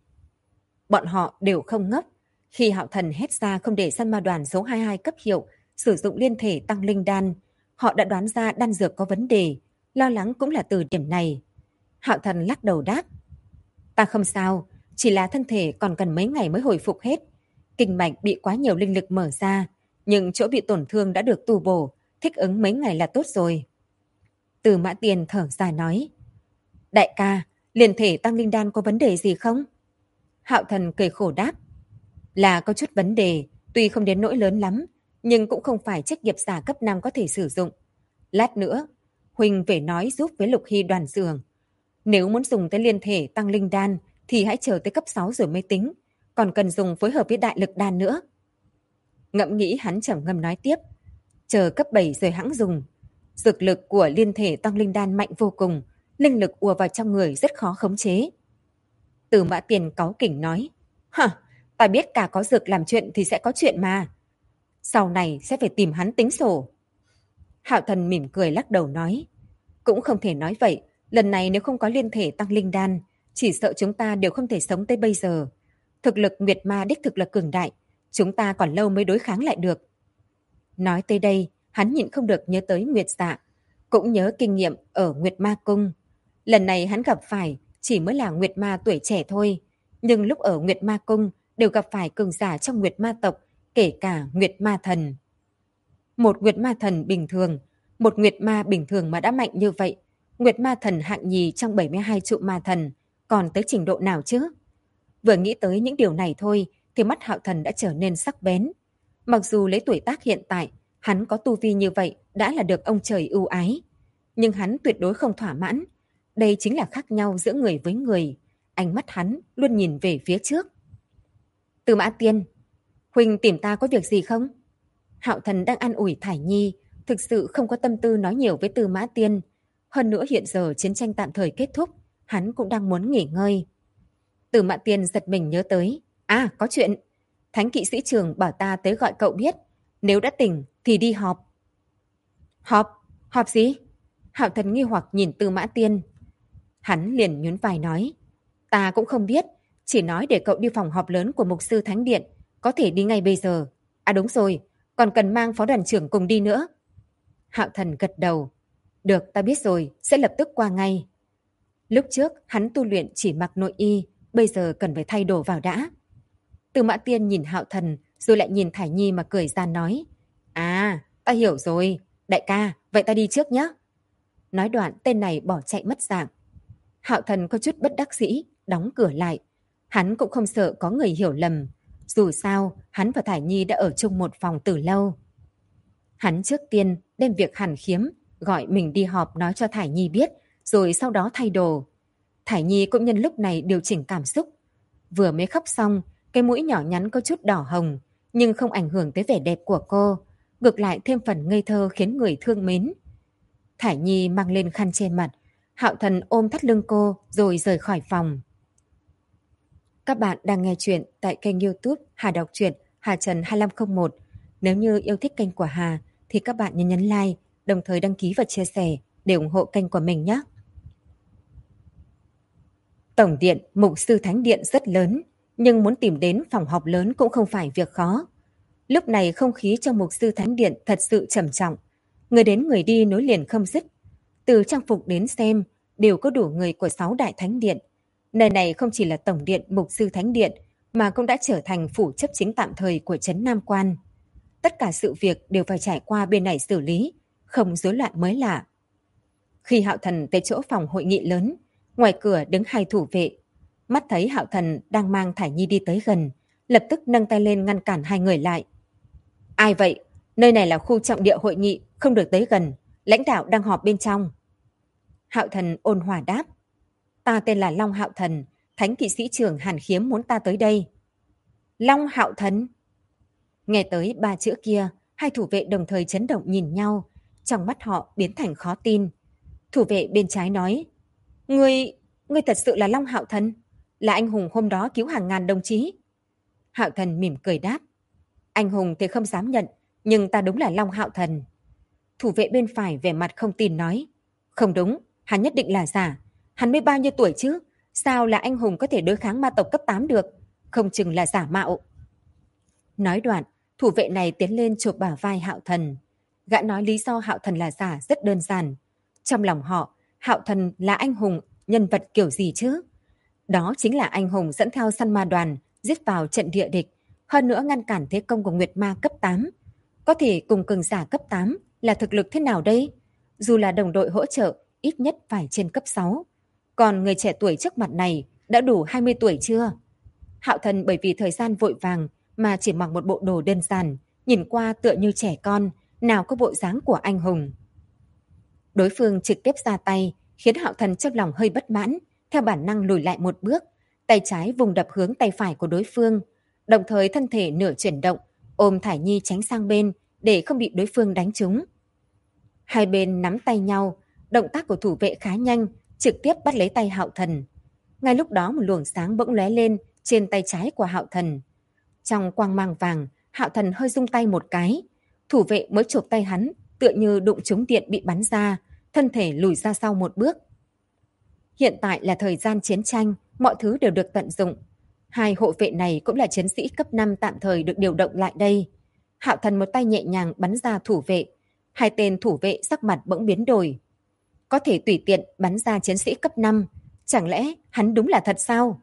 Bọn họ đều không ngốc. Khi Hạo Thần hét ra không để săn ma đoàn số 22 cấp hiệu sử dụng liên thể tăng linh đan, họ đã đoán ra đan dược có vấn đề, lo lắng cũng là từ điểm này. Hạo Thần lắc đầu đáp. Ta không sao, chỉ là thân thể còn cần mấy ngày mới hồi phục hết. Kinh mạch bị quá nhiều linh lực mở ra, nhưng chỗ bị tổn thương đã được tu bổ, thích ứng mấy ngày là tốt rồi. Từ Mã Tiên thở dài nói. Đại ca, liên thể tăng linh đan có vấn đề gì không? Hạo Thần cười khổ đáp. Là có chút vấn đề, tuy không đến nỗi lớn lắm, nhưng cũng không phải chức nghiệp giả cấp 5 có thể sử dụng. Lát nữa, Huỳnh về nói giúp với Lục Hy đoàn dường. Nếu muốn dùng tới liên thể tăng linh đan thì hãy chờ tới cấp 6 rồi mới tính, còn cần dùng phối hợp với đại lực đan nữa. Ngẫm nghĩ hắn trầm ngâm nói tiếp. Chờ cấp 7 rồi hãng dùng. Dược lực của liên thể tăng linh đan mạnh vô cùng, linh lực ùa vào trong người rất khó khống chế. Từ Mã Tiền cáu kỉnh nói. Hả, ta biết cả có dược làm chuyện thì sẽ có chuyện mà. Sau này sẽ phải tìm hắn tính sổ. Hạo Thần mỉm cười lắc đầu nói. Cũng không thể nói vậy, lần này nếu không có liên thể tăng linh đan, chỉ sợ chúng ta đều không thể sống tới bây giờ. Thực lực Nguyệt Ma đích thực là cường đại, chúng ta còn lâu mới đối kháng lại được. Nói tới đây, hắn nhịn không được nhớ tới Nguyệt Dạ, cũng nhớ kinh nghiệm ở Nguyệt Ma Cung. Lần này hắn gặp phải chỉ mới là Nguyệt Ma tuổi trẻ thôi, nhưng lúc ở Nguyệt Ma Cung đều gặp phải cường giả trong Nguyệt Ma tộc, kể cả Nguyệt Ma Thần. Một Nguyệt Ma Thần bình thường, một Nguyệt Ma bình thường mà đã mạnh như vậy, Nguyệt Ma Thần hạng nhì trong 72 trụ ma thần, còn tới trình độ nào chứ? Vừa nghĩ tới những điều này thôi, thì mắt Hạo Thần đã trở nên sắc bén. Mặc dù lấy tuổi tác hiện tại, hắn có tu vi như vậy đã là được ông trời ưu ái. Nhưng hắn tuyệt đối không thỏa mãn. Đây chính là khác nhau giữa người với người. Ánh mắt hắn luôn nhìn về phía trước. Tư Mã Tiên, Huỳnh tìm ta có việc gì không? Hạo Thần đang an ủi Thải Nhi, thực sự không có tâm tư nói nhiều với Tư Mã Tiên. Hơn nữa hiện giờ chiến tranh tạm thời kết thúc, hắn cũng đang muốn nghỉ ngơi. Tư Mã Tiên giật mình nhớ tới. À, có chuyện. Thánh kỵ sĩ trường bảo ta tới gọi cậu biết. Nếu đã tỉnh thì đi họp. Họp? Họp gì? Hạo Thần nghi hoặc nhìn Tư Mã Tiên. Hắn liền nhún vai nói. Ta cũng không biết, chỉ nói để cậu đi phòng họp lớn của mục sư Thánh Điện, có thể đi ngay bây giờ. À đúng rồi, còn cần mang phó đoàn trưởng cùng đi nữa. Hạo Thần gật đầu. Được, ta biết rồi, sẽ lập tức qua ngay. Lúc trước, hắn tu luyện chỉ mặc nội y, bây giờ cần phải thay đồ vào đã. Tư Mã Tiên nhìn Hạo Thần, rồi lại nhìn Thải Nhi mà cười ra nói. À, ta hiểu rồi. Đại ca, vậy ta đi trước nhé. Nói đoạn, tên này bỏ chạy mất dạng. Hạo Thần có chút bất đắc dĩ, đóng cửa lại. Hắn cũng không sợ có người hiểu lầm. Dù sao, hắn và Thải Nhi đã ở chung một phòng từ lâu. Hắn trước tiên đem việc Hàn Khiếm gọi mình đi họp nói cho Thải Nhi biết, rồi sau đó thay đồ. Thải Nhi cũng nhân lúc này điều chỉnh cảm xúc. Vừa mới khóc xong, cái mũi nhỏ nhắn có chút đỏ hồng, nhưng không ảnh hưởng tới vẻ đẹp của cô, ngược lại thêm phần ngây thơ khiến người thương mến. Thải Nhi mang lên khăn che mặt, Hạo Thần ôm thắt lưng cô rồi rời khỏi phòng. Các bạn đang nghe chuyện tại kênh YouTube Hà Đọc Truyện Hà Trần 2501. Nếu như yêu thích kênh của Hà thì các bạn nhấn like, đồng thời đăng ký và chia sẻ để ủng hộ kênh của mình nhé. Tổng điện Mục sư Thánh Điện rất lớn, nhưng muốn tìm đến phòng họp lớn cũng không phải việc khó. Lúc này không khí trong Mục sư Thánh Điện thật sự trầm trọng. Người đến người đi nối liền không dứt. Từ trang phục đến xem, đều có đủ người của 6 đại thánh điện. Nơi này không chỉ là tổng điện mục sư thánh điện, mà cũng đã trở thành phủ chấp chính tạm thời của trấn Nam Quan. Tất cả sự việc đều phải trải qua bên này xử lý, không rối loạn mới lạ. Khi Hạo Thần tới chỗ phòng hội nghị lớn, ngoài cửa đứng 2 thủ vệ. Mắt thấy Hạo Thần đang mang Thải Nhi đi tới gần, lập tức nâng tay lên ngăn cản 2 người lại. Ai vậy? Nơi này là khu trọng địa hội nghị, không được tới gần. Lãnh đạo đang họp bên trong. Hạo Thần ôn hòa đáp. Ta tên là Long Hạo Thần, thánh kỵ sĩ trưởng Hàn Khiếm muốn ta tới đây. Long Hạo Thần? Nghe tới 3 chữ kia, 2 thủ vệ đồng thời chấn động nhìn nhau, trong mắt họ biến thành khó tin. Thủ vệ bên trái nói, Ngươi thật sự là Long Hạo Thần, là anh hùng hôm đó cứu hàng ngàn đồng chí. Hạo Thần mỉm cười đáp, anh hùng thì không dám nhận, nhưng ta đúng là Long Hạo Thần. Thủ vệ bên phải vẻ mặt không tin nói, không đúng, hắn nhất định là giả, hắn mới bao nhiêu tuổi chứ, sao là anh hùng có thể đối kháng ma tộc cấp 8 được, không chừng là giả mạo. Nói đoạn, thủ vệ này tiến lên chụp bả vai Hạo Thần. Gã nói lý do Hạo Thần là giả rất đơn giản. Trong lòng họ, Hạo Thần là anh hùng, nhân vật kiểu gì chứ? Đó chính là anh hùng dẫn theo săn ma đoàn, giết vào trận địa địch, hơn nữa ngăn cản thế công của Nguyệt Ma cấp 8. Có thể cùng cường giả cấp 8 là thực lực thế nào đây? Dù là đồng đội hỗ trợ, ít nhất phải trên cấp 6. Còn người trẻ tuổi trước mặt này đã đủ 20 tuổi chưa? Hạo Thần bởi vì thời gian vội vàng mà chỉ mặc một bộ đồ đơn giản, nhìn qua tựa như trẻ con, nào có bộ dáng của anh hùng. Đối phương trực tiếp ra tay, khiến Hạo Thần trong lòng hơi bất mãn, theo bản năng lùi lại một bước, tay trái vùng đập hướng tay phải của đối phương, đồng thời thân thể nửa chuyển động, ôm Thải Nhi tránh sang bên để không bị đối phương đánh trúng. Hai bên nắm tay nhau, động tác của thủ vệ khá nhanh, trực tiếp bắt lấy tay Hạo Thần. Ngay lúc đó một luồng sáng bỗng lóe lên trên tay trái của Hạo Thần. Trong quang mang vàng, Hạo Thần hơi rung tay một cái, thủ vệ mới chộp tay hắn, tựa như đụng trúng điện bị bắn ra, thân thể lùi ra sau một bước. Hiện tại là thời gian chiến tranh, mọi thứ đều được tận dụng. 2 hộ vệ này cũng là chiến sĩ cấp 5 tạm thời được điều động lại đây. Hạo Thần một tay nhẹ nhàng bắn ra thủ vệ. 2 tên thủ vệ sắc mặt bỗng biến đổi. Có thể tùy tiện bắn ra chiến sĩ cấp 5, chẳng lẽ hắn đúng là thật sao?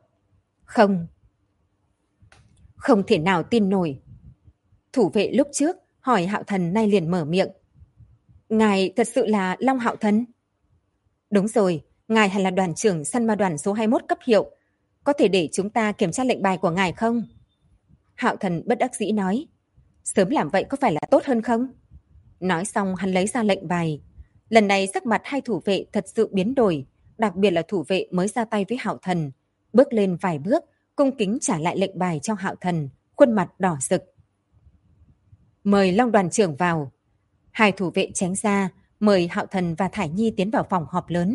Không thể nào tin nổi. Thủ vệ lúc trước hỏi Hạo Thần nay liền mở miệng. Ngài thật sự là Long Hạo Thần? Đúng rồi, ngài hẳn là đoàn trưởng săn ma đoàn số 21 cấp hiệu. Có thể để chúng ta kiểm tra lệnh bài của ngài không? Hạo Thần bất đắc dĩ nói. Sớm làm vậy có phải là tốt hơn không? Nói xong hắn lấy ra lệnh bài. Lần này sắc mặt 2 thủ vệ thật sự biến đổi, đặc biệt là thủ vệ mới ra tay với Hạo Thần. Bước lên vài bước, cung kính trả lại lệnh bài cho Hạo Thần, khuôn mặt đỏ rực. Mời Long đoàn trưởng vào. 2 thủ vệ tránh ra, mời Hạo Thần và Thải Nhi tiến vào phòng họp lớn.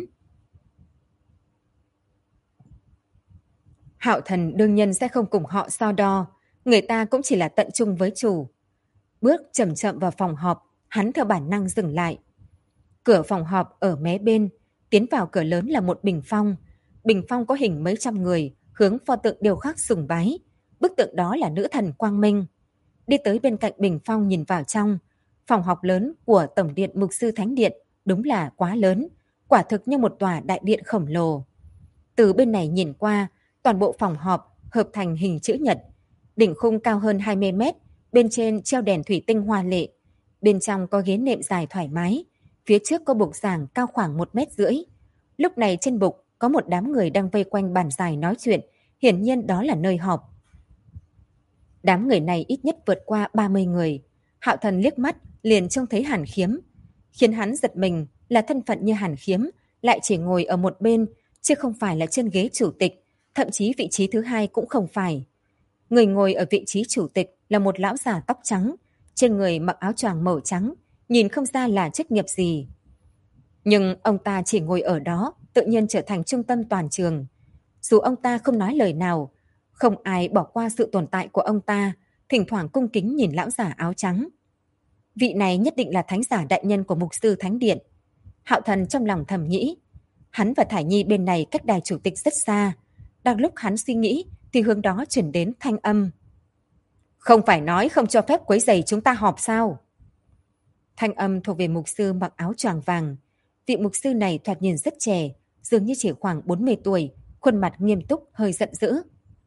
Hạo Thần đương nhiên sẽ không cùng họ so đo, người ta cũng chỉ là tận trung với chủ. Bước chậm chậm vào phòng họp, hắn theo bản năng dừng lại. Cửa phòng họp ở mé bên, tiến vào cửa lớn là một bình phong. Bình phong có hình mấy trăm người, hướng pho tượng điêu khắc sùng bái. Bức tượng đó là nữ thần Quang Minh. Đi tới bên cạnh bình phong nhìn vào trong, phòng họp lớn của Tổng điện Mục sư Thánh Điện đúng là quá lớn, quả thực như một tòa đại điện khổng lồ. Từ bên này nhìn qua, toàn bộ phòng họp hợp thành hình chữ nhật, đỉnh khung cao hơn 20 mét, bên trên treo đèn thủy tinh hoa lệ, bên trong có ghế nệm dài thoải mái, phía trước có bục giảng cao khoảng 1,5 mét. Lúc này trên bục có một đám người đang vây quanh bàn dài nói chuyện, hiển nhiên đó là nơi họp. Đám người này ít nhất vượt qua 30 người. Hạo Thần liếc mắt liền trông thấy Hàn Khiếm. Khiến hắn giật mình là thân phận như Hàn Khiếm lại chỉ ngồi ở một bên, chứ không phải là trên ghế chủ tịch, thậm chí vị trí thứ 2 cũng không phải. Người ngồi ở vị trí chủ tịch là một lão già tóc trắng, trên người mặc áo choàng màu trắng, nhìn không ra là chức nghiệp gì. Nhưng ông ta chỉ ngồi ở đó, tự nhiên trở thành trung tâm toàn trường. Dù ông ta không nói lời nào, không ai bỏ qua sự tồn tại của ông ta, thỉnh thoảng cung kính nhìn lão giả áo trắng. Vị này nhất định là thánh giả đại nhân của Mục sư Thánh Điện. Hạo Thần trong lòng thầm nghĩ. Hắn và Thải Nhi bên này cách đài chủ tịch rất xa. Đang lúc hắn suy nghĩ thì hướng đó chuyển đến thanh âm. Không phải nói không cho phép quấy rầy chúng ta họp sao? Thanh âm thuộc về mục sư mặc áo choàng vàng. Vị mục sư này thoạt nhìn rất trẻ, dường như chỉ khoảng 40 tuổi, khuôn mặt nghiêm túc hơi giận dữ.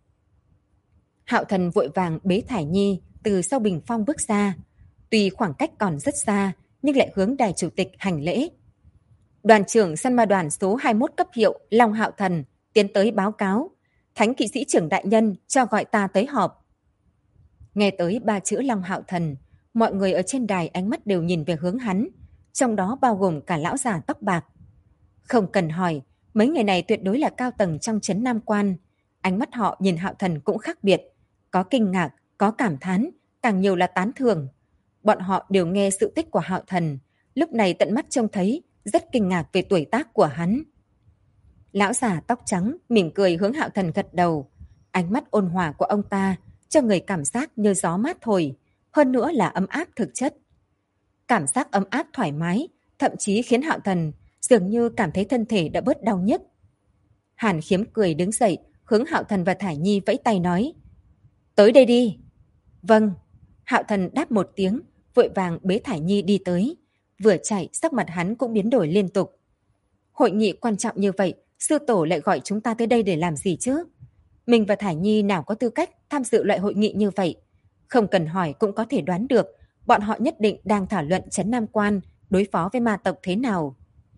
Hạo Thần vội vàng bế Thải Nhi từ sau bình phong bước ra. Tuy khoảng cách còn rất xa, nhưng lại hướng đài chủ tịch hành lễ. Đoàn trưởng săn ma đoàn số 21 cấp hiệu Long Hạo Thần tiến tới báo cáo. Thánh kỵ sĩ trưởng đại nhân cho gọi ta tới họp. Nghe tới 3 chữ Long Hạo Thần, mọi người ở trên đài ánh mắt đều nhìn về hướng hắn, trong đó bao gồm cả lão già tóc bạc. Không cần hỏi, mấy người này tuyệt đối là cao tầng trong trấn Nam Quan. Ánh mắt họ nhìn Hạo Thần cũng khác biệt, có kinh ngạc, có cảm thán, càng nhiều là tán thưởng. Bọn họ đều nghe sự tích của Hạo Thần, lúc này tận mắt trông thấy, rất kinh ngạc về tuổi tác của hắn. Lão già tóc trắng mỉm cười hướng Hạo Thần gật đầu. Ánh mắt ôn hòa của ông ta cho người cảm giác như gió mát thổi, hơn nữa là ấm áp thực chất. Cảm giác ấm áp thoải mái, thậm chí khiến Hạo Thần dường như cảm thấy thân thể đã bớt đau nhức. Hàn Khiếm cười đứng dậy, hướng Hạo Thần và Thải Nhi vẫy tay nói: "Tới đây đi." "Vâng." Hạo Thần đáp một tiếng, vội vàng bế Thải Nhi đi tới. Vừa chạy, sắc mặt hắn cũng biến đổi liên tục. Hội nghị quan trọng như vậy, sư tổ lại gọi chúng ta tới đây để làm gì chứ? Mình và Thải Nhi nào có tư cách tham dự loại hội nghị như vậy? Không cần hỏi cũng có thể đoán được, bọn họ nhất định đang thảo luận trấn Nam Quan đối phó với ma tộc thế nào.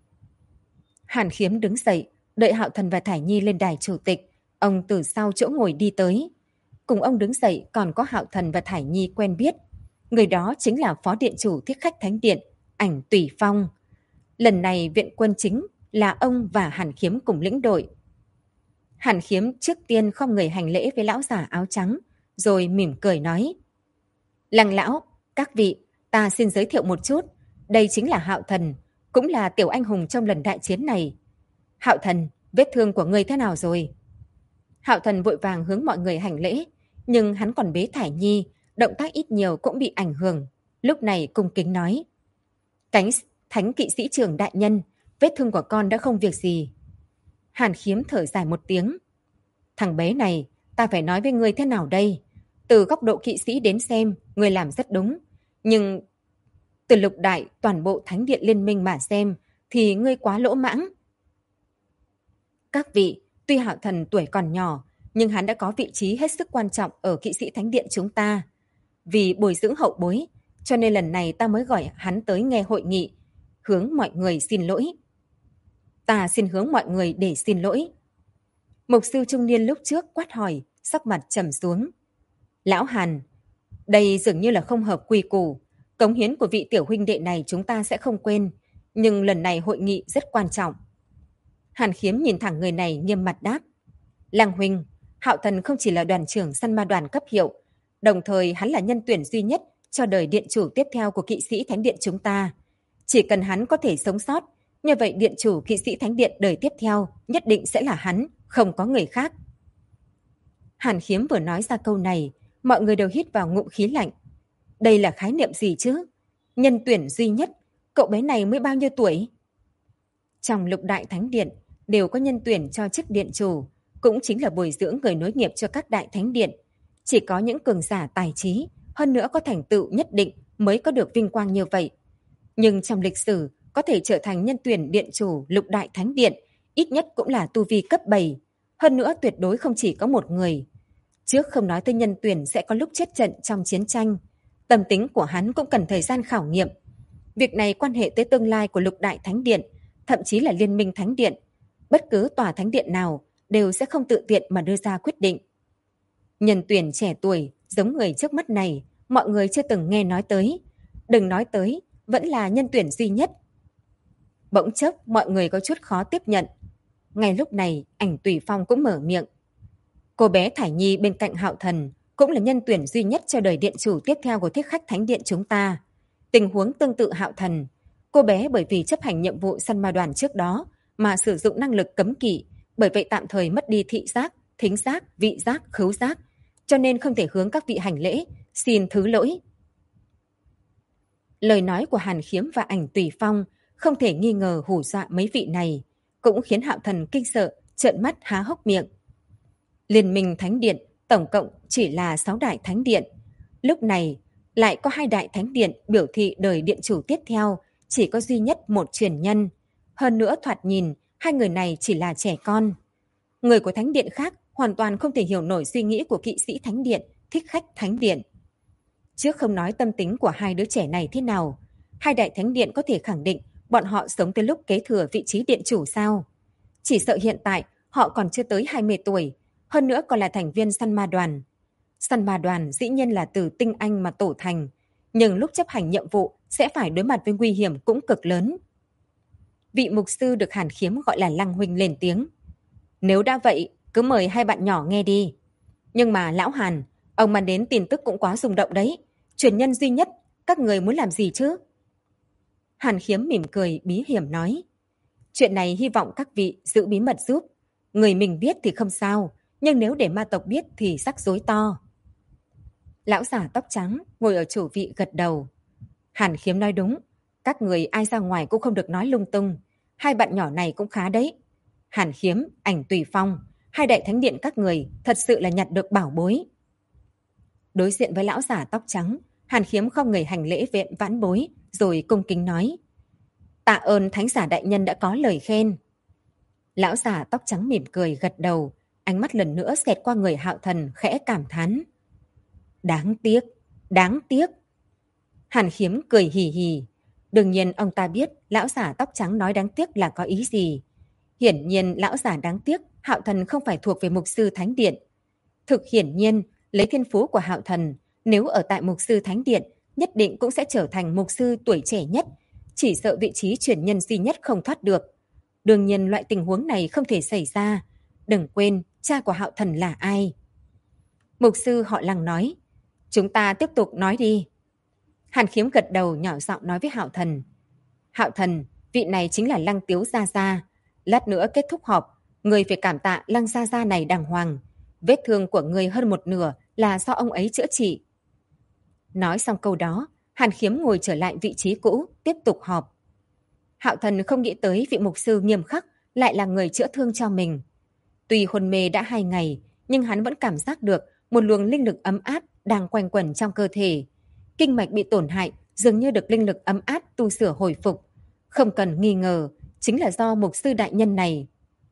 Hàn Khiếm đứng dậy, đợi Hạo Thần và Thải Nhi lên đài chủ tịch, ông từ sau chỗ ngồi đi tới. Cùng ông đứng dậy còn có Hạo Thần và Thải Nhi quen biết. Người đó chính là Phó Điện chủ Thích Khách Thánh Điện, Ảnh Tùy Phong. Lần này viện quân chính là ông và Hàn Khiếm cùng lĩnh đội. Hàn Khiếm trước tiên không người hành lễ với lão già áo trắng, rồi mỉm cười nói: "Lăng lão, các vị, ta xin giới thiệu một chút. Đây chính là Hạo Thần, cũng là tiểu anh hùng trong lần đại chiến này. Hạo Thần, vết thương của ngươi thế nào rồi?" Hạo Thần vội vàng hướng mọi người hành lễ, nhưng hắn còn bế Thải Nhi, động tác ít nhiều cũng bị ảnh hưởng. Lúc này cung kính nói: "Thánh kỵ sĩ trưởng đại nhân, vết thương của con đã không việc gì." Hàn Khiếm thở dài một tiếng: "Thằng bé này, ta phải nói với ngươi thế nào đây? Từ góc độ kỵ sĩ đến xem, ngươi làm rất đúng. Nhưng từ lục đại toàn bộ thánh điện liên minh mà xem, thì ngươi quá lỗ mãng." "Các vị, tuy Hạo Thần tuổi còn nhỏ, nhưng hắn đã có vị trí hết sức quan trọng ở kỵ sĩ thánh điện chúng ta. Vì bồi dưỡng hậu bối, cho nên lần này ta mới gọi hắn tới nghe hội nghị, hướng mọi người xin lỗi." "Ta xin hướng mọi người để xin lỗi." Mục sư trung niên lúc trước quát hỏi, sắc mặt trầm xuống: "Lão Hàn, đây dường như là không hợp quy củ. Cống hiến của vị tiểu huynh đệ này chúng ta sẽ không quên, nhưng lần này hội nghị rất quan trọng." Hàn Khiếm nhìn thẳng người này nghiêm mặt đáp: "Lăng huynh, Hạo Thần không chỉ là đoàn trưởng săn ma đoàn cấp hiệu, đồng thời hắn là nhân tuyển duy nhất cho đời điện chủ tiếp theo của kỵ sĩ thánh điện chúng ta. Chỉ cần hắn có thể sống sót, như vậy điện chủ kỵ sĩ thánh điện đời tiếp theo nhất định sẽ là hắn, không có người khác." Hàn Khiếm vừa nói ra câu này, mọi người đều hít vào ngụm khí lạnh. Đây là khái niệm gì chứ? Nhân tuyển duy nhất, cậu bé này mới bao nhiêu tuổi? Trong lục đại thánh điện đều có nhân tuyển cho chức điện chủ, cũng chính là bồi dưỡng người nối nghiệp cho các đại thánh điện. Chỉ có những cường giả tài trí, hơn nữa có thành tựu nhất định mới có được vinh quang như vậy. Nhưng trong lịch sử, có thể trở thành nhân tuyển điện chủ lục đại thánh điện, ít nhất cũng là tu vi cấp 7. Hơn nữa tuyệt đối không chỉ có một người. Trước không nói tới nhân tuyển sẽ có lúc chết trận trong chiến tranh, tâm tính của hắn cũng cần thời gian khảo nghiệm. Việc này quan hệ tới tương lai của lục đại thánh điện, thậm chí là liên minh thánh điện. Bất cứ tòa thánh điện nào đều sẽ không tự tiện mà đưa ra quyết định. Nhân tuyển trẻ tuổi giống người trước mắt này, mọi người chưa từng nghe nói tới. Đừng nói tới, vẫn là nhân tuyển duy nhất. Bỗng chốc mọi người có chút khó tiếp nhận. Ngay lúc này, Ảnh Tùy Phong cũng mở miệng. Cô bé Thải Nhi bên cạnh Hạo Thần cũng là nhân tuyển duy nhất cho đời điện chủ tiếp theo của Thích Khách Thánh Điện chúng ta. Tình huống tương tự Hạo Thần. Cô bé bởi vì chấp hành nhiệm vụ săn ma đoàn trước đó mà sử dụng năng lực cấm kỵ, bởi vậy tạm thời mất đi thị giác, thính giác, vị giác, khứu giác, cho nên không thể hướng các vị hành lễ, xin thứ lỗi. Lời nói của Hàn Khiếm và Ảnh Tùy Phong không thể nghi ngờ hù dọa mấy vị này, cũng khiến Hạo Thần kinh sợ, trợn mắt há hốc miệng. Liên minh thánh điện tổng cộng chỉ là 6 đại thánh điện. Lúc này, Lại có 2 đại thánh điện biểu thị đời điện chủ tiếp theo chỉ có duy nhất một truyền nhân. Hơn nữa thoạt nhìn, 2 người này chỉ là trẻ con. Người của thánh điện khác hoàn toàn không thể hiểu nổi suy nghĩ của kỵ sĩ thánh điện, thích khách thánh điện. Trước không nói tâm tính của 2 đứa trẻ này thế nào, 2 đại thánh điện có thể khẳng định bọn họ sống tới lúc kế thừa vị trí điện chủ sao? Chỉ sợ hiện tại họ còn chưa tới 20 tuổi, hơn nữa còn là thành viên săn ma đoàn. Săn ma đoàn dĩ nhiên là từ tinh anh mà tổ thành, nhưng lúc chấp hành nhiệm vụ sẽ phải đối mặt với nguy hiểm cũng cực lớn. Vị mục sư được Hàn Khiếm gọi là Lăng huynh lên tiếng. Nếu đã vậy, cứ mời 2 bạn nhỏ nghe đi. Nhưng mà lão Hàn, ông mang đến tin tức cũng quá rung động đấy. Truyền nhân duy nhất, các người muốn làm gì chứ? Hàn Khiếm mỉm cười bí hiểm nói. Chuyện này hy vọng các vị giữ bí mật giúp. Người mình biết thì không sao, nhưng nếu để ma tộc biết thì rắc rối to. Lão giả tóc trắng ngồi ở chủ vị gật đầu. Hàn Khiếm nói đúng, các người ai ra ngoài cũng không được nói lung tung. 2 bạn nhỏ này cũng khá đấy. Hàn Khiếm, Ảnh Tùy Phong, 2 đại thánh điện các người thật sự là nhặt được bảo bối. Đối diện với lão giả tóc trắng, Hàn Khiếm không người hành lễ viện vãn bối, rồi cung kính nói. Tạ ơn thánh giả đại nhân đã có lời khen. Lão giả tóc trắng mỉm cười gật đầu, ánh mắt lần nữa xẹt qua người Hạo Thần khẽ cảm thán. Đáng tiếc, đáng tiếc. Hàn Khiếm cười hì hì. Đương nhiên ông ta biết lão giả tóc trắng nói đáng tiếc là có ý gì. Hiển nhiên lão giả đáng tiếc Hạo Thần không phải thuộc về mục sư thánh điện. Thực hiển nhiên, lấy thiên phú của Hạo Thần, nếu ở tại mục sư thánh điện, nhất định cũng sẽ trở thành mục sư tuổi trẻ nhất, chỉ sợ vị trí truyền nhân duy nhất không thoát được. Đương nhiên loại tình huống này không thể xảy ra. Đừng quên, cha của Hạo Thần là ai? Mục sư họ Lăng nói. Chúng ta tiếp tục nói đi. Hàn Khiếm gật đầu nhỏ giọng nói với Hạo Thần. Hạo Thần, vị này chính là Lăng Tiếu Gia Gia. Lát nữa kết thúc họp, người phải cảm tạ Lăng Gia Gia này đàng hoàng. Vết thương của người hơn một nửa là do ông ấy chữa trị. Nói xong câu đó, Hàn Khiếm ngồi trở lại vị trí cũ, tiếp tục họp. Hạo Thần không nghĩ tới vị mục sư nghiêm khắc lại là người chữa thương cho mình. Tuy hôn mê đã 2 ngày, nhưng hắn vẫn cảm giác được một luồng linh lực ấm áp đang quanh quẩn trong cơ thể. Kinh mạch bị tổn hại dường như được linh lực ấm áp tu sửa hồi phục. Không cần nghi ngờ, chính là do mục sư đại nhân này.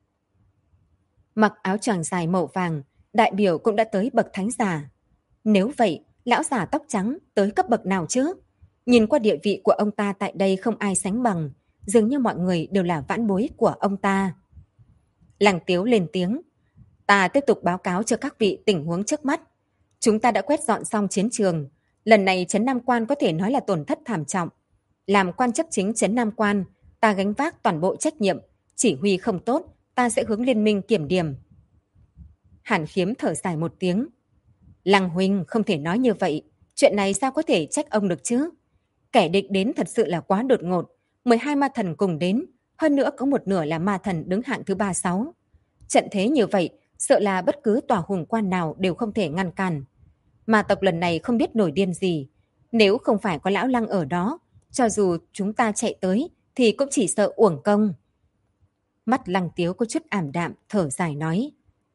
Mặc áo choàng dài màu vàng, đại biểu cũng đã tới bậc thánh giả. Nếu vậy, lão giả tóc trắng tới cấp bậc nào chứ? Nhìn qua địa vị của ông ta tại đây không ai sánh bằng, dường như mọi người đều là vãn bối của ông ta. Lăng Tiếu lên tiếng. Ta tiếp tục báo cáo cho các vị tình huống trước mắt. Chúng ta đã quét dọn xong chiến trường. Lần này Trấn Nam Quan có thể nói là tổn thất thảm trọng. Làm quan chấp chính Trấn Nam Quan, ta gánh vác toàn bộ trách nhiệm. Chỉ huy không tốt, ta sẽ hướng liên minh kiểm điểm. Hàn Khiếm thở dài một tiếng. Lăng huynh không thể nói như vậy. Chuyện này sao có thể trách ông được chứ? Kẻ địch đến thật sự là quá đột ngột. 12 ma thần cùng đến. Hơn nữa có một nửa là ma thần đứng hạng thứ 36. Trận thế như vậy, sợ là bất cứ tòa hùng quan nào đều không thể ngăn cản. Ma tộc lần này không biết nổi điên gì. Nếu không phải có lão Lăng ở đó, cho dù chúng ta chạy tới, thì cũng chỉ sợ uổng công. Mắt Lăng Tiếu có chút ảm đạm, thở dài nói.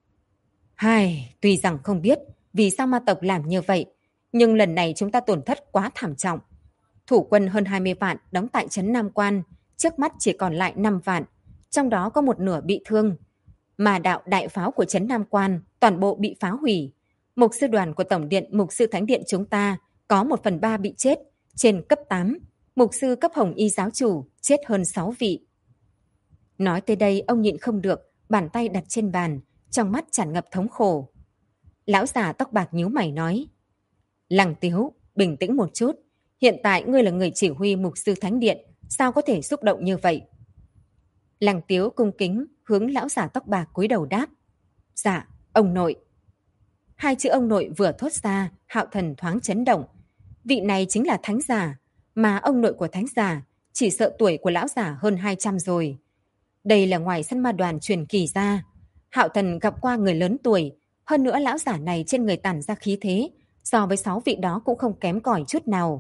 Tuy rằng không biết vì sao ma tộc làm như vậy, nhưng lần này chúng ta tổn thất quá thảm trọng. Thủ quân hơn 20 vạn đóng tại trấn Nam Quan, trước mắt chỉ còn lại 5 vạn, trong đó có một nửa bị thương. Mà đạo đại pháo của trấn Nam Quan toàn bộ bị phá hủy. Mục sư đoàn của Tổng điện Mục sư Thánh điện chúng ta có 1/3 bị chết, trên cấp 8. Mục sư cấp Hồng Y giáo chủ chết hơn 6 vị. Nói tới đây ông nhịn không được, bàn tay đặt trên bàn, trong mắt tràn ngập thống khổ. Lão già tóc bạc nhíu mày nói. Lăng Tiếu, bình tĩnh một chút. Hiện tại ngươi là người chỉ huy Mục sư Thánh điện, sao có thể xúc động như vậy? Lăng Tiếu cung kính hướng lão già tóc bạc cúi đầu đáp. Dạ, ông nội. 2 chữ ông nội vừa thốt ra, Hạo Thần thoáng chấn động. Vị này chính là thánh giả, mà ông nội của thánh giả chỉ sợ tuổi của lão giả hơn 200 rồi. Đây là ngoài săn ma đoàn truyền kỳ ra. Hạo Thần gặp qua người lớn tuổi, hơn nữa lão giả này trên người tản ra khí thế, so với 6 vị đó cũng không kém cỏi chút nào.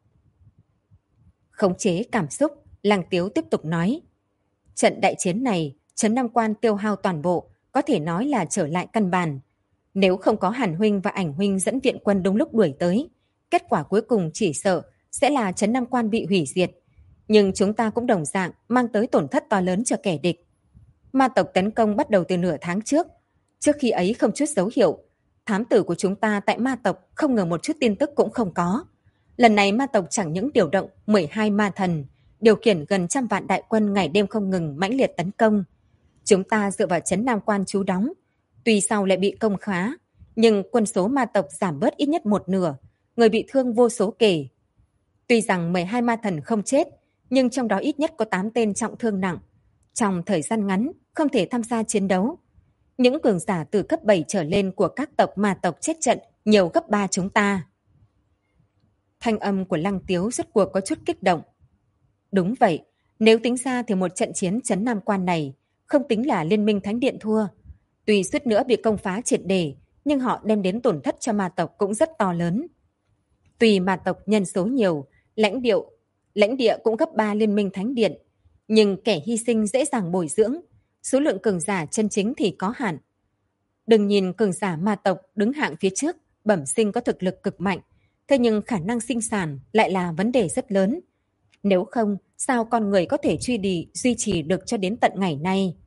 Khống chế cảm xúc, Lăng Tiếu tiếp tục nói. Trận đại chiến này, Trấn Nam Quan tiêu hao toàn bộ, có thể nói là trở lại căn bản. Nếu không có Hàn huynh và Ảnh huynh dẫn viện quân đúng lúc đuổi tới, kết quả cuối cùng chỉ sợ sẽ là Trấn Nam Quan bị hủy diệt. Nhưng chúng ta cũng đồng dạng mang tới tổn thất to lớn cho kẻ địch. Ma tộc tấn công bắt đầu từ nửa tháng trước. Trước khi ấy không chút dấu hiệu, thám tử của chúng ta tại ma tộc không ngờ một chút tin tức cũng không có. Lần này ma tộc chẳng những điều động 12 ma thần, điều khiển gần 100 vạn đại quân ngày đêm không ngừng mãnh liệt tấn công. Chúng ta dựa vào Trấn Nam Quan trú đóng. Tuy sau lại bị công khá, nhưng quân số ma tộc giảm bớt ít nhất một nửa, người bị thương vô số kể. Tuy rằng 12 ma thần không chết, nhưng trong đó ít nhất có 8 tên trọng thương nặng. Trong thời gian ngắn, không thể tham gia chiến đấu. Những cường giả từ cấp 7 trở lên của các tộc ma tộc chết trận nhiều gấp 3 chúng ta. Thanh âm của Lăng Tiếu rốt cuộc có chút kích động. Đúng vậy, nếu tính ra thì một trận chiến Trấn Nam Quan này không tính là Liên minh Thánh Điện thua. Tuy suýt nữa bị công phá triệt để, nhưng họ đem đến tổn thất cho ma tộc cũng rất to lớn. Tuy ma tộc nhân số nhiều, lãnh địa cũng gấp 3 Liên minh Thánh Điện, nhưng kẻ hy sinh dễ dàng bồi dưỡng, số lượng cường giả chân chính thì có hạn. Đừng nhìn cường giả ma tộc đứng hạng phía trước, bẩm sinh có thực lực cực mạnh, thế nhưng khả năng sinh sản lại là vấn đề rất lớn. Nếu không, sao con người có thể duy trì được cho đến tận ngày nay?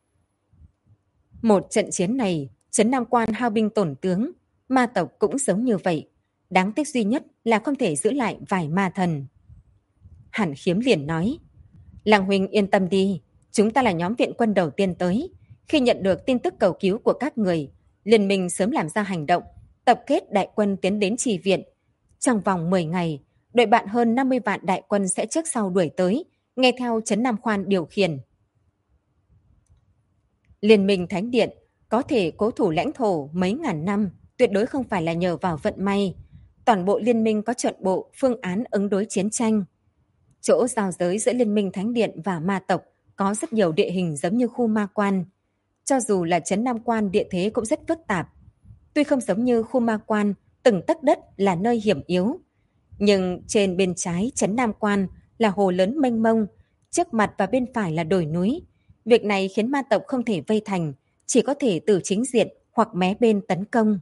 Một trận chiến này, Trấn Nam Quan hao binh tổn tướng, ma tộc cũng giống như vậy. Đáng tiếc duy nhất là không thể giữ lại vài ma thần. Hàn Khiếm liền nói, Lăng huynh yên tâm đi, chúng ta là nhóm viện quân đầu tiên tới. Khi nhận được tin tức cầu cứu của các người, liên minh sớm làm ra hành động, tập kết đại quân tiến đến trì viện. Trong vòng 10 ngày, đội bạn hơn 50 vạn đại quân sẽ trước sau đuổi tới, nghe theo Trấn Nam Khoan điều khiển. Liên minh Thánh Điện có thể cố thủ lãnh thổ mấy ngàn năm, tuyệt đối không phải là nhờ vào vận may. Toàn bộ liên minh có trận bộ, phương án ứng đối chiến tranh. Chỗ giao giới giữa Liên minh Thánh Điện và ma tộc có rất nhiều địa hình giống như khu ma quan. Cho dù là Trấn Nam Quan địa thế cũng rất phức tạp. Tuy không giống như khu ma quan, từng tấc đất là nơi hiểm yếu. Nhưng trên bên trái Trấn Nam Quan là hồ lớn mênh mông, trước mặt và bên phải là đồi núi. Việc này khiến ma tộc không thể vây thành, chỉ có thể từ chính diện hoặc mé bên tấn công.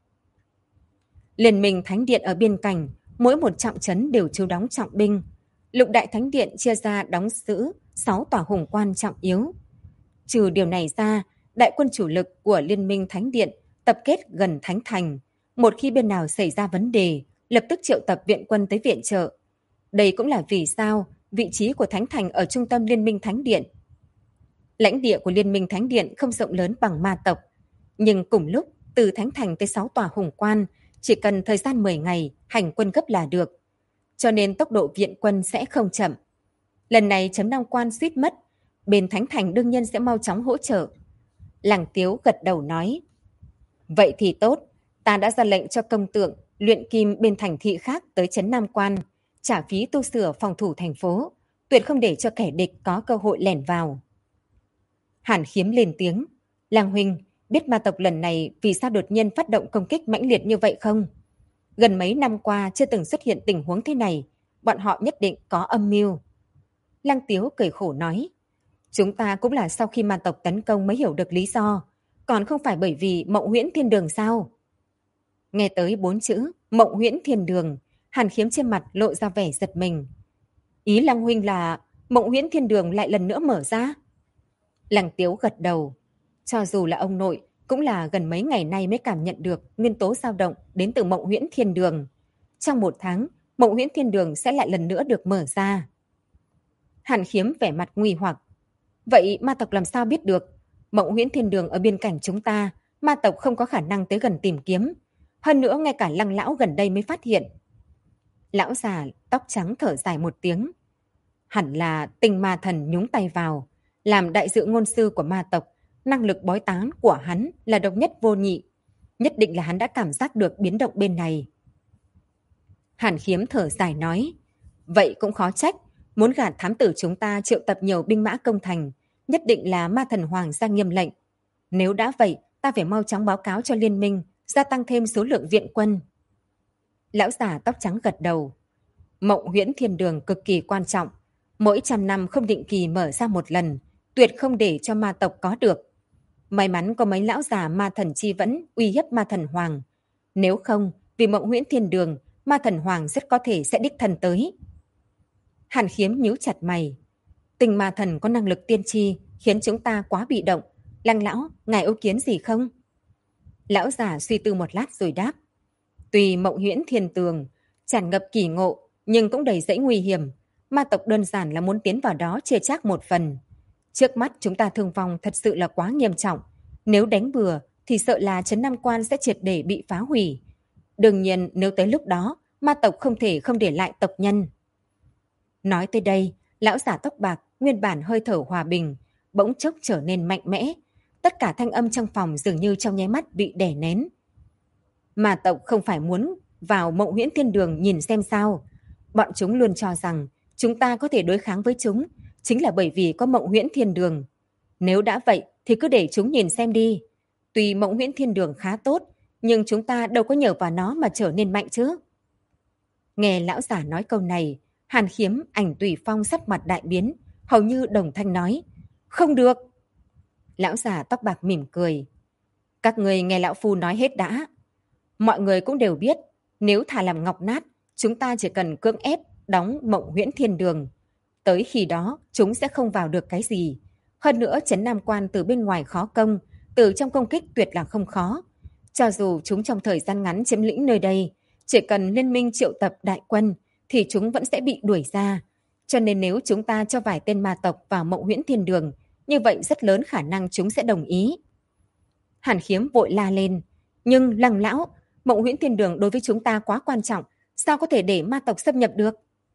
Liên minh Thánh Điện ở biên cảnh, mỗi một trọng trấn đều trú đóng trọng binh. Lục Đại Thánh Điện chia ra đóng giữ 6 tòa hùng quan trọng yếu. Trừ điều này ra, đại quân chủ lực của Liên minh Thánh Điện tập kết gần Thánh Thành. Một khi bên nào xảy ra vấn đề, lập tức triệu tập viện quân tới viện trợ. Đây cũng là vì sao vị trí của Thánh Thành ở trung tâm Liên minh Thánh Điện. Lãnh địa của Liên minh Thánh Điện không rộng lớn bằng ma tộc, nhưng cùng lúc từ Thánh Thành tới 6 tòa hùng quan chỉ cần thời gian 10 ngày hành quân gấp là được. Cho nên tốc độ viện quân sẽ không chậm. Lần này Trấn Nam Quan suýt mất, bên Thánh Thành đương nhiên sẽ mau chóng hỗ trợ. Lăng Tiếu gật đầu nói, vậy thì tốt, ta đã ra lệnh cho công tượng luyện kim bên thành thị khác tới Trấn Nam Quan, trả phí tu sửa phòng thủ thành phố, tuyệt không để cho kẻ địch có cơ hội lẻn vào. Hàn Khiếm lên tiếng, Lăng huynh, biết ma tộc lần này vì sao đột nhiên phát động công kích mãnh liệt như vậy không? Gần mấy năm qua chưa từng xuất hiện tình huống thế này, bọn họ nhất định có âm mưu. Lăng Tiếu cười khổ nói, chúng ta cũng là sau khi ma tộc tấn công mới hiểu được lý do, còn không phải bởi vì Mộng Huyễn Thiên Đường sao? Nghe tới 4 chữ Mộng Huyễn Thiên Đường, Hàn Khiếm trên mặt lộ ra vẻ giật mình. Ý Lăng huynh là Mộng Huyễn Thiên Đường lại lần nữa mở ra? Lăng Tiếu gật đầu, cho dù là ông nội cũng là gần mấy ngày nay mới cảm nhận được nguyên tố dao động đến từ Mộng Huyễn Thiên Đường. Trong 1 tháng, Mộng Huyễn Thiên Đường sẽ lại lần nữa được mở ra. Hàn Khiếm vẻ mặt nghi hoặc, vậy ma tộc làm sao biết được? Mộng Huyễn Thiên Đường ở biên cảnh chúng ta, ma tộc không có khả năng tới gần tìm kiếm. Hơn nữa ngay cả Lăng lão gần đây mới phát hiện. Lão già tóc trắng thở dài một tiếng. Hẳn là Tinh Ma Thần nhúng tay vào, làm đại dự ngôn sư của ma tộc, năng lực bói toán của hắn là độc nhất vô nhị. Nhất định là hắn đã cảm giác được biến động bên này. Hàn Khiếm thở dài nói, vậy cũng khó trách, muốn gạt thám tử chúng ta triệu tập nhiều binh mã công thành, nhất định là ma thần hoàng ra nghiêm lệnh. Nếu đã vậy, ta phải mau chóng báo cáo cho liên minh, gia tăng thêm số lượng viện quân. Lão già tóc trắng gật đầu. Mộng Huyễn Thiên Đường cực kỳ quan trọng, mỗi 100 năm không định kỳ mở ra một lần, tuyệt không để cho ma tộc có được. May mắn có mấy lão già ma thần chi vẫn uy hiếp ma thần hoàng. Nếu không, vì Mộng Huyễn Thiên Đường, ma thần hoàng rất có thể sẽ đích thân tới. Hàn Khiếm nhíu chặt mày. Tình ma thần có năng lực tiên tri, khiến chúng ta quá bị động. Lăng lão, ngài ý kiến gì không? Lão già suy tư một lát rồi đáp. Tuy Mộng Huyễn Thiên Tường tràn ngập kỳ ngộ, nhưng cũng đầy rẫy nguy hiểm. Ma tộc đơn giản là muốn tiến vào đó chia chác một phần. Trước mắt chúng ta thương vong thật sự là quá nghiêm trọng. Nếu đánh bừa thì sợ là Trấn Nam Quan sẽ triệt để bị phá hủy. Đương nhiên nếu tới lúc đó, ma tộc không thể không để lại tộc nhân. Nói tới đây, lão giả tóc bạc nguyên bản hơi thở hòa bình, bỗng chốc trở nên mạnh mẽ. Tất cả thanh âm trong phòng dường như trong nháy mắt bị đè nén. Ma tộc không phải muốn vào Mộng Huyễn Thiên Đường nhìn xem sao. Bọn chúng luôn cho rằng chúng ta có thể đối kháng với chúng, chính là bởi vì có Mộng Huyễn Thiên Đường. Nếu đã vậy thì cứ để chúng nhìn xem đi. Tuy Mộng Huyễn Thiên Đường khá tốt, nhưng chúng ta đâu có nhờ vào nó mà trở nên mạnh chứ. Nghe lão giả nói câu này, Hàn Khiếm, Ảnh Tùy Phong sắc mặt đại biến, hầu như đồng thanh nói. Không được. Lão già tóc bạc mỉm cười. Các người nghe lão phu nói hết đã. Mọi người cũng đều biết, nếu thà làm ngọc nát, chúng ta chỉ cần cưỡng ép đóng Mộng Huyễn Thiên Đường. Tới khi đó, chúng sẽ không vào được cái gì. Hơn nữa, Trấn Nam Quan từ bên ngoài khó công, từ trong công kích tuyệt là không khó. Cho dù chúng trong thời gian ngắn chiếm lĩnh nơi đây, chỉ cần liên minh triệu tập đại quân, thì chúng vẫn sẽ bị đuổi ra. Cho nên nếu chúng ta cho vài tên ma tộc vào Mộng Huyễn Thiên Đường, như vậy rất lớn khả năng chúng sẽ đồng ý. Hàn Khiếm vội la lên. Nhưng Lăng lão, Mộng Huyễn Thiên Đường đối với chúng ta quá quan trọng, sao có thể để ma tộc xâm nhập được?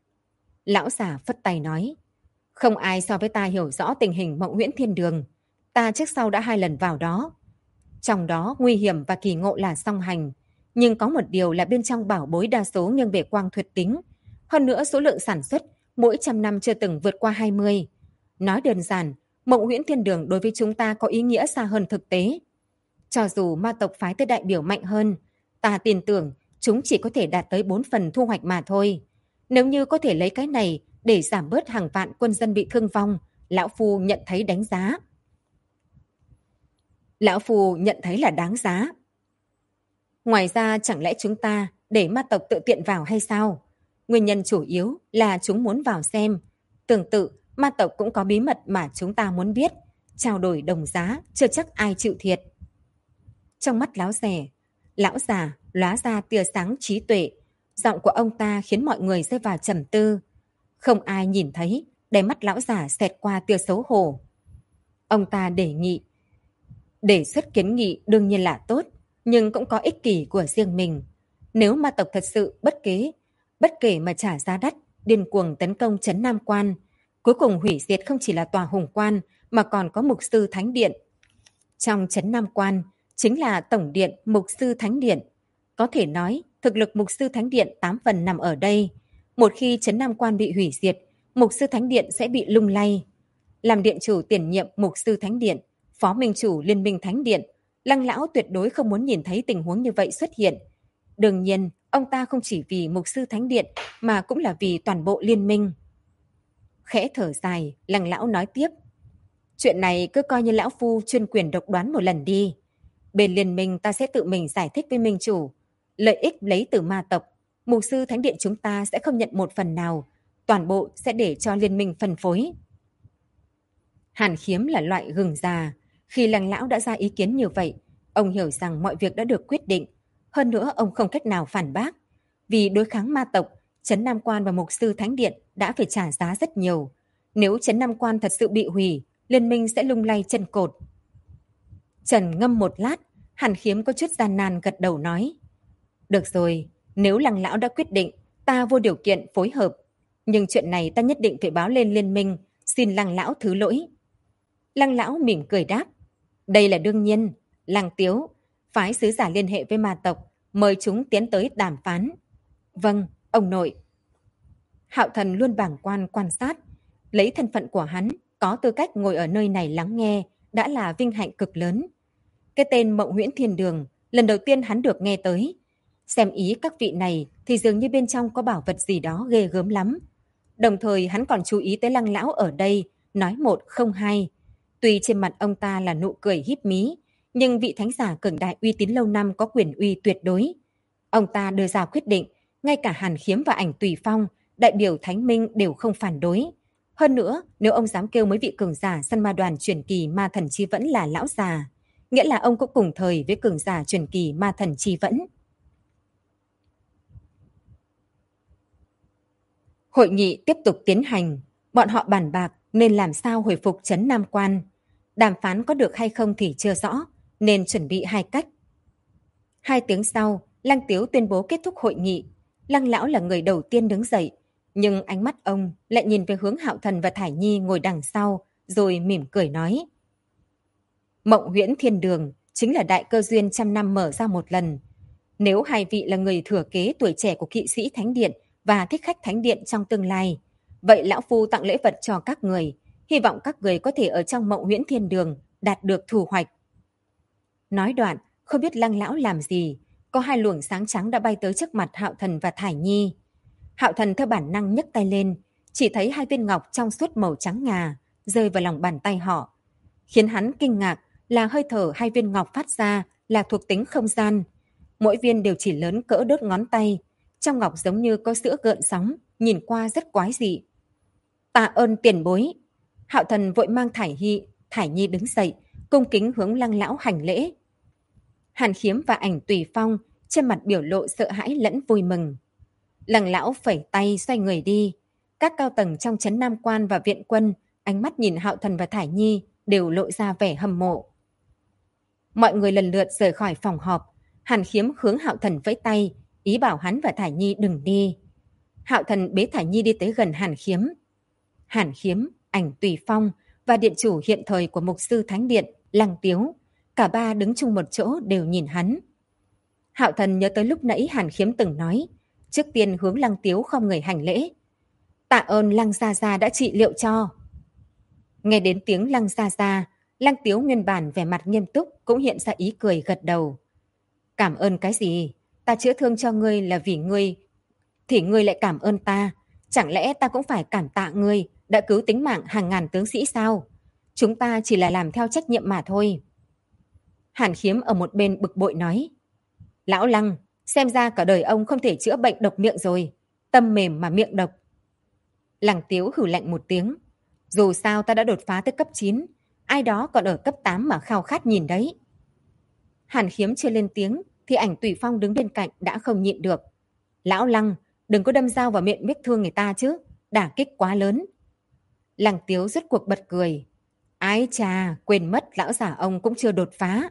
Lão già phất tay nói. Không ai so với ta hiểu rõ tình hình Mộng Huyễn Thiên Đường. Ta trước sau đã 2 lần vào đó. Trong đó nguy hiểm và kỳ ngộ là song hành. Nhưng có một điều là bên trong bảo bối đa số nghiêng về quang thuật tính. Hơn nữa số lượng sản xuất mỗi 100 năm chưa từng vượt qua 20. Nói đơn giản, Mộng Huyễn Thiên Đường đối với chúng ta có ý nghĩa xa hơn thực tế. Cho dù ma tộc phái tới đại biểu mạnh hơn, ta tin tưởng chúng chỉ có thể đạt tới 4 phần thu hoạch mà thôi. Nếu như có thể lấy cái này để giảm bớt hàng vạn quân dân bị thương vong, lão phu nhận thấy đánh giá. Lão phu nhận thấy là đáng giá. Ngoài ra chẳng lẽ chúng ta để ma tộc tự tiện vào hay sao? Nguyên nhân chủ yếu là chúng muốn vào xem. Tương tự, ma tộc cũng có bí mật mà chúng ta muốn biết. Trao đổi đồng giá, chưa chắc ai chịu thiệt. Trong mắt lão già lóe ra tia sáng trí tuệ. Giọng của ông ta khiến mọi người rơi vào trầm tư. Không ai nhìn thấy, đáy mắt lão già xẹt qua tia xấu hổ. Ông ta đề xuất kiến nghị đương nhiên là tốt, nhưng cũng có ích kỷ của riêng mình. Nếu ma tộc thật sự bất kể mà trả giá đắt, điên cuồng tấn công Trấn Nam Quan, cuối cùng hủy diệt không chỉ là tòa Hùng Quan mà còn có Mục Sư Thánh Điện. Trong Trấn Nam Quan chính là Tổng Điện Mục Sư Thánh Điện. Có thể nói thực lực Mục Sư Thánh Điện 8 phần nằm ở đây. Một khi Trấn Nam Quan bị hủy diệt, Mục Sư Thánh Điện sẽ bị lung lay. Làm điện chủ tiền nhiệm Mục Sư Thánh Điện, phó minh chủ Liên minh Thánh Điện, Lăng lão tuyệt đối không muốn nhìn thấy tình huống như vậy xuất hiện. Đương nhiên, ông ta không chỉ vì Mục Sư Thánh Điện mà cũng là vì toàn bộ liên minh. Khẽ thở dài, Lăng lão nói tiếp. Chuyện này cứ coi như lão phu chuyên quyền độc đoán một lần đi. Bên liên minh ta sẽ tự mình giải thích với minh chủ. Lợi ích lấy từ ma tộc, Mục Sư Thánh Điện chúng ta sẽ không nhận một phần nào. Toàn bộ sẽ để cho liên minh phân phối. Hàn Khiếm là loại gừng già. Khi Lăng lão đã ra ý kiến như vậy, ông hiểu rằng mọi việc đã được quyết định. Hơn nữa ông không cách nào phản bác. Vì đối kháng ma tộc, Trấn Nam Quan và Mục Sư Thánh Điện đã phải trả giá rất nhiều. Nếu Trấn Nam Quan thật sự bị hủy, liên minh sẽ lung lay chân cột. Trần ngâm một lát, Hàn Khiếm có chút gian nan gật đầu nói. Được rồi, nếu Lăng lão đã quyết định, ta vô điều kiện phối hợp. Nhưng chuyện này ta nhất định phải báo lên liên minh, xin Lăng lão thứ lỗi. Lăng lão mỉm cười đáp. Đây là đương nhiên. Lăng Tiếu, phái sứ giả liên hệ với ma tộc, mời chúng tiến tới đàm phán. Vâng, ông nội. Hạo Thần luôn bàng quan quan sát. Lấy thân phận của hắn, có tư cách ngồi ở nơi này lắng nghe, đã là vinh hạnh cực lớn. Cái tên Mộng Huyễn Thiên Đường, lần đầu tiên hắn được nghe tới. Xem ý các vị này thì dường như bên trong có bảo vật gì đó ghê gớm lắm. Đồng thời hắn còn chú ý tới Lăng lão ở đây, nói một không hai. Tuy trên mặt ông ta là nụ cười híp mí, nhưng vị thánh giả cường đại uy tín lâu năm có quyền uy tuyệt đối. Ông ta đưa ra quyết định, ngay cả Hàn Khiếm và Ảnh Tùy Phong, đại biểu Thánh Minh đều không phản đối. Hơn nữa, nếu ông dám kêu mấy vị cường giả săn ma đoàn truyền kỳ ma thần chi vẫn là lão già, nghĩa là ông cũng cùng thời với cường giả truyền kỳ ma thần chi vẫn. Hội nghị tiếp tục tiến hành, bọn họ bàn bạc nên làm sao hồi phục trấn Nam Quan. Đàm phán có được hay không thì chưa rõ, nên chuẩn bị hai cách. 2 tiếng sau, Lăng Tiếu tuyên bố kết thúc hội nghị. Lăng lão là người đầu tiên đứng dậy, nhưng ánh mắt ông lại nhìn về hướng Hạo Thần và Thải Nhi ngồi đằng sau, rồi mỉm cười nói. Mộng Huyễn Thiên Đường chính là đại cơ duyên trăm năm mở ra một lần. Nếu hai vị là người thừa kế tuổi trẻ của kỵ sĩ Thánh Điện và thích khách Thánh Điện trong tương lai, vậy lão phu tặng lễ vật cho các người, hy vọng các người có thể ở trong Mộng Huyễn Thiên Đường đạt được thu hoạch. Nói đoạn, không biết Lăng lão làm gì, có 2 luồng sáng trắng đã bay tới trước mặt Hạo Thần và Thải Nhi. Hạo Thần theo bản năng nhấc tay lên, chỉ thấy 2 viên ngọc trong suốt màu trắng ngà rơi vào lòng bàn tay họ. Khiến hắn kinh ngạc là hơi thở 2 viên ngọc phát ra là thuộc tính không gian. Mỗi viên đều chỉ lớn cỡ đốt ngón tay, trong ngọc giống như có sữa gợn sóng, nhìn qua rất quái dị. Tạ ơn tiền bối. Hạo Thần vội mang Thải Nhi đứng dậy, cung kính hướng Lăng lão hành lễ. Hàn Khiếm và Ảnh Tùy Phong trên mặt biểu lộ sợ hãi lẫn vui mừng. Lăng lão phẩy tay xoay người đi. Các cao tầng trong trấn Nam Quan và viện quân ánh mắt nhìn Hạo Thần và Thải Nhi đều lộ ra vẻ hâm mộ. Mọi người lần lượt rời khỏi phòng họp. Hàn Khiếm hướng Hạo Thần vẫy tay, ý bảo hắn và Thải Nhi đừng đi. Hạo Thần bế Thải Nhi đi tới gần Hàn Khiếm. Hàn Khiếm, Ảnh Tùy Phong và điện chủ hiện thời của Mục sư Thánh Điện, Lăng Tiếu, cả ba đứng chung một chỗ đều nhìn hắn. Hạo Thần nhớ tới lúc nãy Hàn Khiếm từng nói, trước tiên hướng Lăng Tiếu không người hành lễ. Tạ ơn Lăng Gia Gia đã trị liệu cho. Nghe đến tiếng Lăng Gia Gia, Lăng Tiếu nguyên bản vẻ mặt nghiêm túc cũng hiện ra ý cười gật đầu. Cảm ơn cái gì? Ta chữa thương cho ngươi là vì ngươi, thì ngươi lại cảm ơn ta. Chẳng lẽ ta cũng phải cảm tạ ngươi đã cứu tính mạng hàng ngàn tướng sĩ sao? Chúng ta chỉ là làm theo trách nhiệm mà thôi. Hàn Khiếm ở một bên bực bội nói. Lão Lăng, xem ra cả đời ông không thể chữa bệnh độc miệng rồi. Tâm mềm mà miệng độc. Lăng Tiếu hử lạnh một tiếng. Dù sao ta đã đột phá tới cấp 9, ai đó còn ở cấp 8 mà khao khát nhìn đấy. Hàn Khiếm chưa lên tiếng thì Ảnh Tùy Phong đứng bên cạnh đã không nhịn được. Lão Lăng, đừng có đâm dao vào miệng vết thương người ta chứ, đả kích quá lớn. Lăng Tiếu rốt cuộc bật cười. Ái chà, quên mất lão già ông cũng chưa đột phá.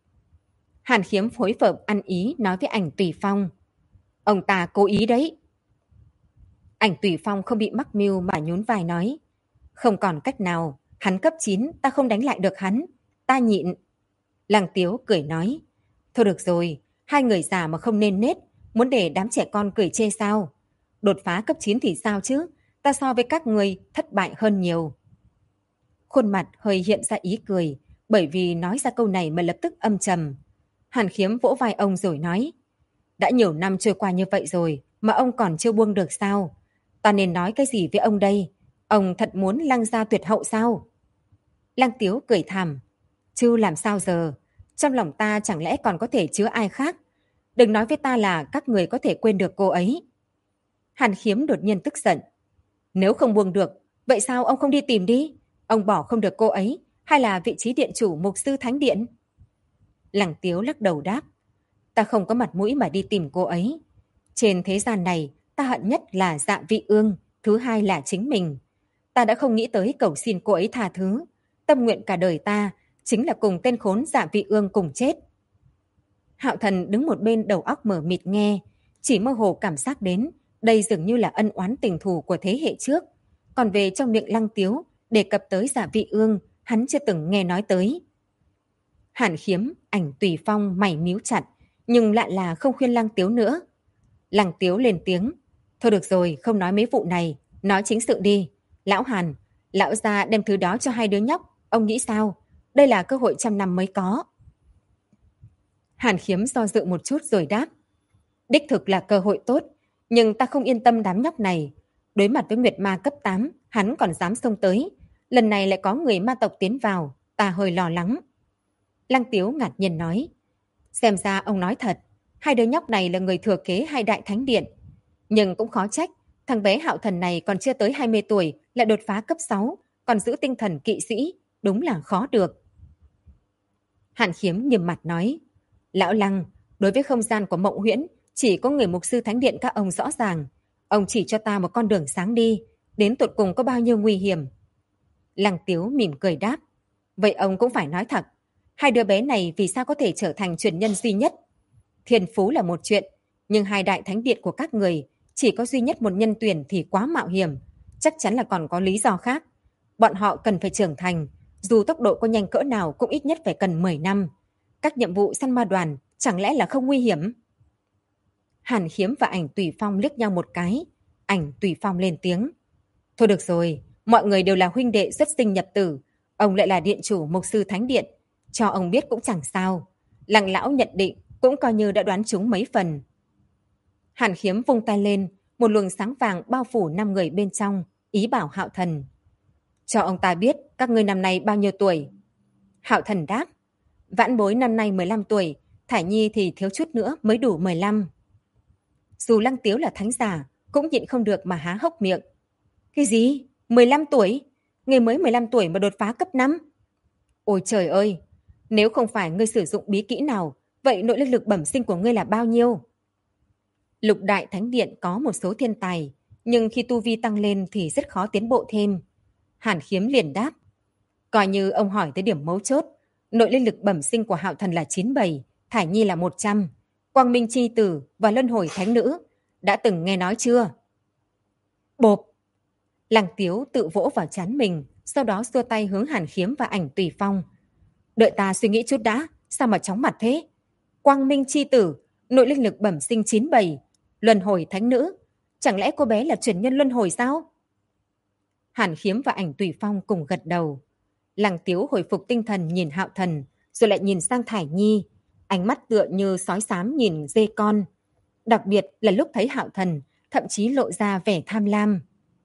Hàn Khiếm phối hợp ăn ý nói với Ảnh Tùy Phong. Ông ta cố ý đấy. Ảnh Tùy Phong không bị mắc mưu mà nhún vai nói. Không còn cách nào, hắn cấp 9, ta không đánh lại được hắn. Ta nhịn. Lăng Tiếu cười nói. Thôi được rồi, 2 người già mà không nên nết, muốn để đám trẻ con cười chê sao? Đột phá cấp 9 thì sao chứ? Ta so với các người thất bại hơn nhiều. Khuôn mặt hơi hiện ra ý cười, bởi vì nói ra câu này mà lập tức âm trầm. Hàn Khiếm vỗ vai ông rồi nói. Đã nhiều năm trôi qua như vậy rồi mà ông còn chưa buông được sao? Ta nên nói cái gì với ông đây? Ông thật muốn Lăng gia tuyệt hậu sao? Lăng Tiếu cười thầm. Chứ làm sao giờ? Trong lòng ta chẳng lẽ còn có thể chứa ai khác? Đừng nói với ta là các người có thể quên được cô ấy. Hàn Khiếm đột nhiên tức giận. Nếu không buông được, vậy sao ông không đi tìm đi? Ông bỏ không được cô ấy, hay là vị trí điện chủ Mục sư Thánh Điện? Lăng Tiếu lắc đầu đáp. Ta không có mặt mũi mà đi tìm cô ấy. Trên thế gian này, ta hận nhất là Dạ Vị Ương, thứ hai là chính mình. Ta đã không nghĩ tới cầu xin cô ấy tha thứ. Tâm nguyện cả đời ta chính là cùng tên khốn Dạ Vị Ương cùng chết. Hạo Thần đứng một bên đầu óc mở mịt nghe, chỉ mơ hồ cảm giác đến đây dường như là ân oán tình thù của thế hệ trước. Còn về trong miệng Lăng Tiếu đề cập tới Dạ Vị Ương, hắn chưa từng nghe nói tới. Hàn Khiếm, Ảnh Tùy Phong mày míu chặt, nhưng lại là không khuyên Lăng Tiếu nữa. Lăng Tiếu lên tiếng. Thôi được rồi, không nói mấy vụ này, nói chính sự đi. Lão Hàn, lão gia đem thứ đó cho 2 đứa nhóc, ông nghĩ sao? Đây là cơ hội trăm năm mới có. Hàn Khiếm do dự một chút rồi đáp. Đích thực là cơ hội tốt, nhưng ta không yên tâm đám nhóc này. Đối mặt với Nguyệt Ma cấp 8, hắn còn dám xông tới. Lần này lại có người ma tộc tiến vào, ta hơi lo lắng. Lăng Tiếu ngạc nhiên nói. Xem ra ông nói thật, 2 đứa nhóc này là người thừa kế 2 đại thánh điện. Nhưng cũng khó trách, thằng bé Hạo Thần này còn chưa tới 20 tuổi lại đột phá cấp 6, còn giữ tinh thần kỵ sĩ, đúng là khó được. Hàn Khiếm nghiêm mặt nói, Lão Lăng, đối với không gian của Mộng Huyễn, chỉ có người mục sư thánh điện các ông rõ ràng. Ông chỉ cho ta một con đường sáng đi, đến tột cùng có bao nhiêu nguy hiểm. Lăng Tiếu mỉm cười đáp, vậy ông cũng phải nói thật, hai đứa bé này vì sao có thể trở thành truyền nhân duy nhất? Thiên phú là một chuyện, nhưng hai đại thánh điện của các người chỉ có duy nhất một nhân tuyển thì quá mạo hiểm, chắc chắn là còn có lý do khác. Bọn họ cần phải trưởng thành, dù tốc độ có nhanh cỡ nào cũng ít nhất phải cần 10 năm. Các nhiệm vụ săn ma đoàn chẳng lẽ là không nguy hiểm? Hàn Khiếm và Ảnh Tùy Phong liếc nhau một cái. Ảnh Tùy Phong lên tiếng. Thôi được rồi, mọi người đều là huynh đệ xuất sinh nhập tử. Ông lại là điện chủ mục sư thánh điện. Cho ông biết cũng chẳng sao. Lăng lão nhận định cũng coi như đã đoán trúng mấy phần. Hàn Khiếm vung tay lên, một luồng sáng vàng bao phủ 5 người bên trong, ý bảo Hạo Thần. Cho ông ta biết các ngươi năm nay bao nhiêu tuổi. Hạo Thần đáp. Vãn bối năm nay 15 tuổi, Thải Nhi thì thiếu chút nữa mới đủ 15. Dù Lăng Tiếu là thánh giả, cũng nhịn không được mà há hốc miệng. Cái gì? 15 tuổi? Ngươi mới 15 tuổi mà đột phá cấp 5? Ôi trời ơi! Nếu không phải ngươi sử dụng bí kỹ nào, vậy nội linh lực bẩm sinh của ngươi là bao nhiêu? Lục đại thánh điện có một số thiên tài, nhưng khi tu vi tăng lên thì rất khó tiến bộ thêm. Hàn Khiếm liền đáp. Coi như ông hỏi tới điểm mấu chốt, nội linh lực bẩm sinh của Hạo Thần là 97, Thải Nhi là 100, Quang Minh Chi Tử và Luân Hồi Thánh Nữ. Đã từng nghe nói chưa? Bộp! Lăng Tiếu tự vỗ vào trán mình, sau đó xua tay hướng Hàn Khiếm và Ảnh Tùy Phong. Đợi ta suy nghĩ chút đã, sao mà chóng mặt thế? Quang Minh Chi Tử, nội linh lực bẩm sinh 97, Luân Hồi Thánh Nữ. Chẳng lẽ cô bé là truyền nhân Luân Hồi sao? Hàn Khiếm và Ảnh Tùy Phong cùng gật đầu. Lăng Tiếu hồi phục tinh thần nhìn Hạo Thần, rồi lại nhìn sang Thải Nhi. Ánh mắt tựa như sói xám nhìn dê con. Đặc biệt là lúc thấy Hạo Thần, thậm chí lộ ra vẻ tham lam.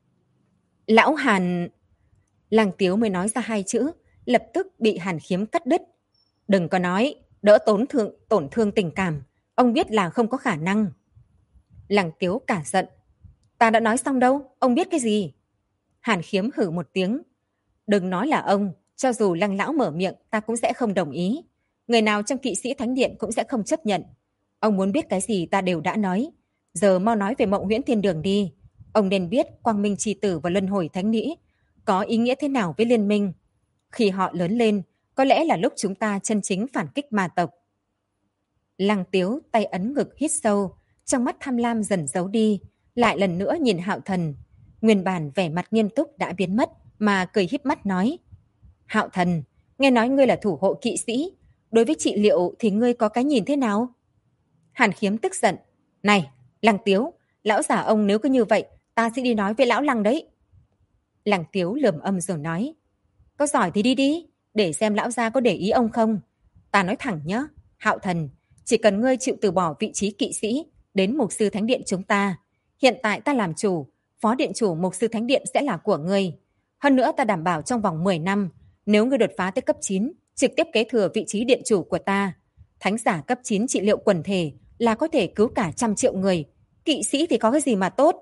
Lão Hàn... Lăng Tiếu mới nói ra hai chữ, lập tức bị Hàn Khiếm cắt đứt. Đừng có nói, đỡ tổn thương tình cảm. Ông biết là không có khả năng. Lăng Tiếu cả giận. Ta đã nói xong đâu, ông biết cái gì? Hàn Khiếm hử một tiếng. Đừng nói là ông, cho dù Lăng lão mở miệng ta cũng sẽ không đồng ý. Người nào trong kỵ sĩ thánh điện cũng sẽ không chấp nhận. Ông muốn biết cái gì ta đều đã nói. Giờ mau nói về Mộng Huyễn Thiên Đường đi. Ông nên biết Quang Minh Chi Tử và Luân Hồi Thánh Nữ có ý nghĩa thế nào với liên minh. Khi họ lớn lên, có lẽ là lúc chúng ta chân chính phản kích ma tộc. Lăng Tiếu tay ấn ngực hít sâu, trong mắt tham lam dần giấu đi, lại lần nữa nhìn Hạo Thần. Nguyên bản vẻ mặt nghiêm túc đã biến mất, mà cười híp mắt nói. Hạo Thần, nghe nói ngươi là thủ hộ kỵ sĩ, đối với trị liệu thì ngươi có cái nhìn thế nào? Hàn Khiếm tức giận. Này, Lăng Tiếu, lão giả ông nếu cứ như vậy, ta sẽ đi nói với lão Lăng đấy. Lăng Tiếu lườm âm rồi nói. Có giỏi thì đi đi, để xem lão gia có để ý ông không. Ta nói thẳng nhé, Hạo Thần, chỉ cần ngươi chịu từ bỏ vị trí kỵ sĩ, đến mục sư thánh điện chúng ta. Hiện tại ta làm chủ, phó điện chủ mục sư thánh điện sẽ là của ngươi. Hơn nữa ta đảm bảo trong vòng 10 năm, nếu ngươi đột phá tới cấp 9, trực tiếp kế thừa vị trí điện chủ của ta. Thánh giả cấp 9 trị liệu quần thể là có thể cứu cả 100 triệu người. Kỵ sĩ thì có cái gì mà tốt?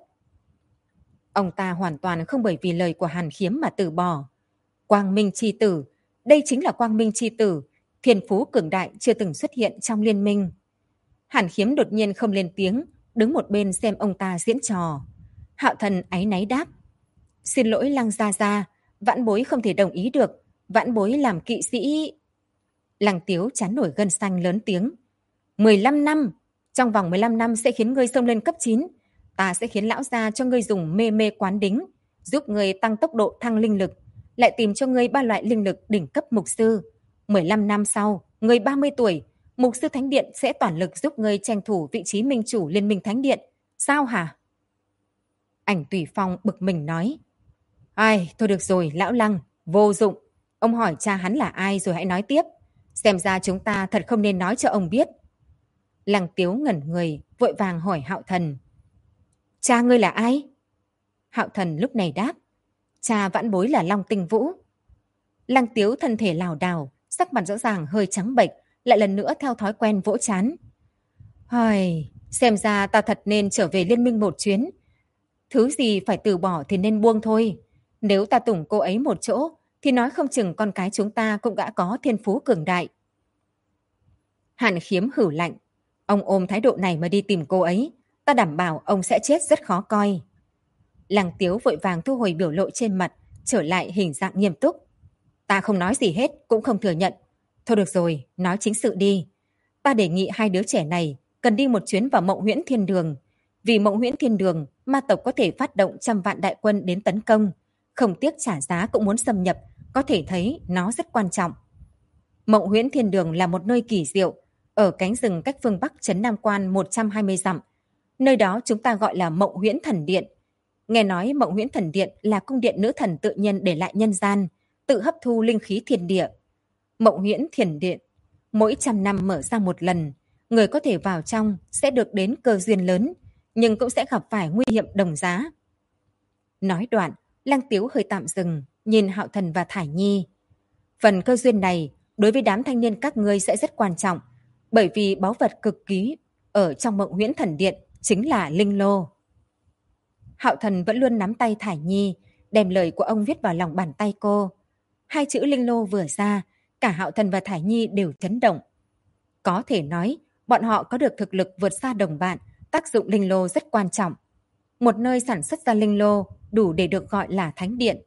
Ông ta hoàn toàn không bởi vì lời của Hàn Khiếm mà từ bỏ. Quang Minh Chi Tử, đây chính là Quang Minh Chi Tử, thiên phú cường đại chưa từng xuất hiện trong liên minh. Hàn Khiếm đột nhiên không lên tiếng, đứng một bên xem ông ta diễn trò. Hạo Thần áy náy đáp. Xin lỗi Lăng gia gia, vãn bối không thể đồng ý được, vãn bối làm kỵ sĩ. Lăng Tiếu chán nổi gân xanh lớn tiếng. 15 năm, trong vòng 15 năm sẽ khiến ngươi xông lên cấp 9. Ta sẽ khiến lão gia cho ngươi dùng mê mê quán đính, giúp ngươi tăng tốc độ thăng linh lực, lại tìm cho ngươi 3 loại linh lực đỉnh cấp mục sư. 15 năm sau, ngươi 30 tuổi, mục sư thánh điện sẽ toàn lực giúp ngươi tranh thủ vị trí minh chủ liên minh thánh điện. Sao hả? Ảnh Tùy Phong bực mình nói. Ai, thôi được rồi, lão Lăng, vô dụng. Ông hỏi cha hắn là ai rồi hãy nói tiếp. Xem ra chúng ta thật không nên nói cho ông biết. Lăng Tiếu ngẩn người, vội vàng hỏi Hạo Thần. Cha ngươi là ai? Hạo Thần lúc này đáp. Cha vãn bối là Long Tinh Vũ. Lăng Tiếu thân thể lảo đảo, sắc mặt rõ ràng hơi trắng bệch, lại lần nữa theo thói quen vỗ chán. Hời, Xem ra ta thật nên trở về liên minh một chuyến. Thứ gì phải từ bỏ thì nên buông thôi. Nếu ta tủng cô ấy một chỗ, thì nói không chừng con cái chúng ta cũng đã có thiên phú cường đại. Hàn Khiếm hử lạnh. Ông ôm thái độ này mà đi tìm cô ấy, ta đảm bảo ông sẽ chết rất khó coi. Lăng Tiếu vội vàng thu hồi biểu lộ trên mặt, trở lại hình dạng nghiêm túc. Ta không nói gì hết, cũng không thừa nhận. Thôi được rồi, nói chính sự đi. Ta đề nghị hai đứa trẻ này cần đi một chuyến vào Mộng Huyễn Thiên Đường. Vì Mộng Huyễn Thiên Đường, ma tộc có thể phát động 100 vạn đại quân đến tấn công. Không tiếc trả giá cũng muốn xâm nhập, có thể thấy nó rất quan trọng. Mộng Huyễn Thiên Đường là một nơi kỳ diệu, ở cánh rừng cách phương Bắc trấn Nam Quan 120 dặm. Nơi đó chúng ta gọi là Mộng Huyễn Thần Điện. Nghe nói Mộng Huyễn Thần Điện là cung điện nữ thần tự nhiên để lại nhân gian, tự hấp thu linh khí thiên địa. Mộng Huyễn Thiền Điện mỗi 100 năm mở ra một lần, người có thể vào trong sẽ được đến cơ duyên lớn, nhưng cũng sẽ gặp phải nguy hiểm đồng giá. Nói đoạn, Lăng Tiếu hơi tạm dừng, nhìn Hạo Thần và Thải Nhi. Phần cơ duyên này đối với đám thanh niên các ngươi sẽ rất quan trọng, bởi vì báu vật cực kỳ ở trong Mộng Huyễn Thần Điện chính là linh lô. Hạo Thần vẫn luôn nắm tay Thải Nhi, đem lời của ông viết vào lòng bàn tay cô. Hai chữ linh lô vừa ra, cả Hạo Thần và Thải Nhi đều chấn động. Có thể nói, bọn họ có được thực lực vượt xa đồng bạn, tác dụng linh lô rất quan trọng. Một nơi sản xuất ra linh lô đủ để được gọi là thánh điện.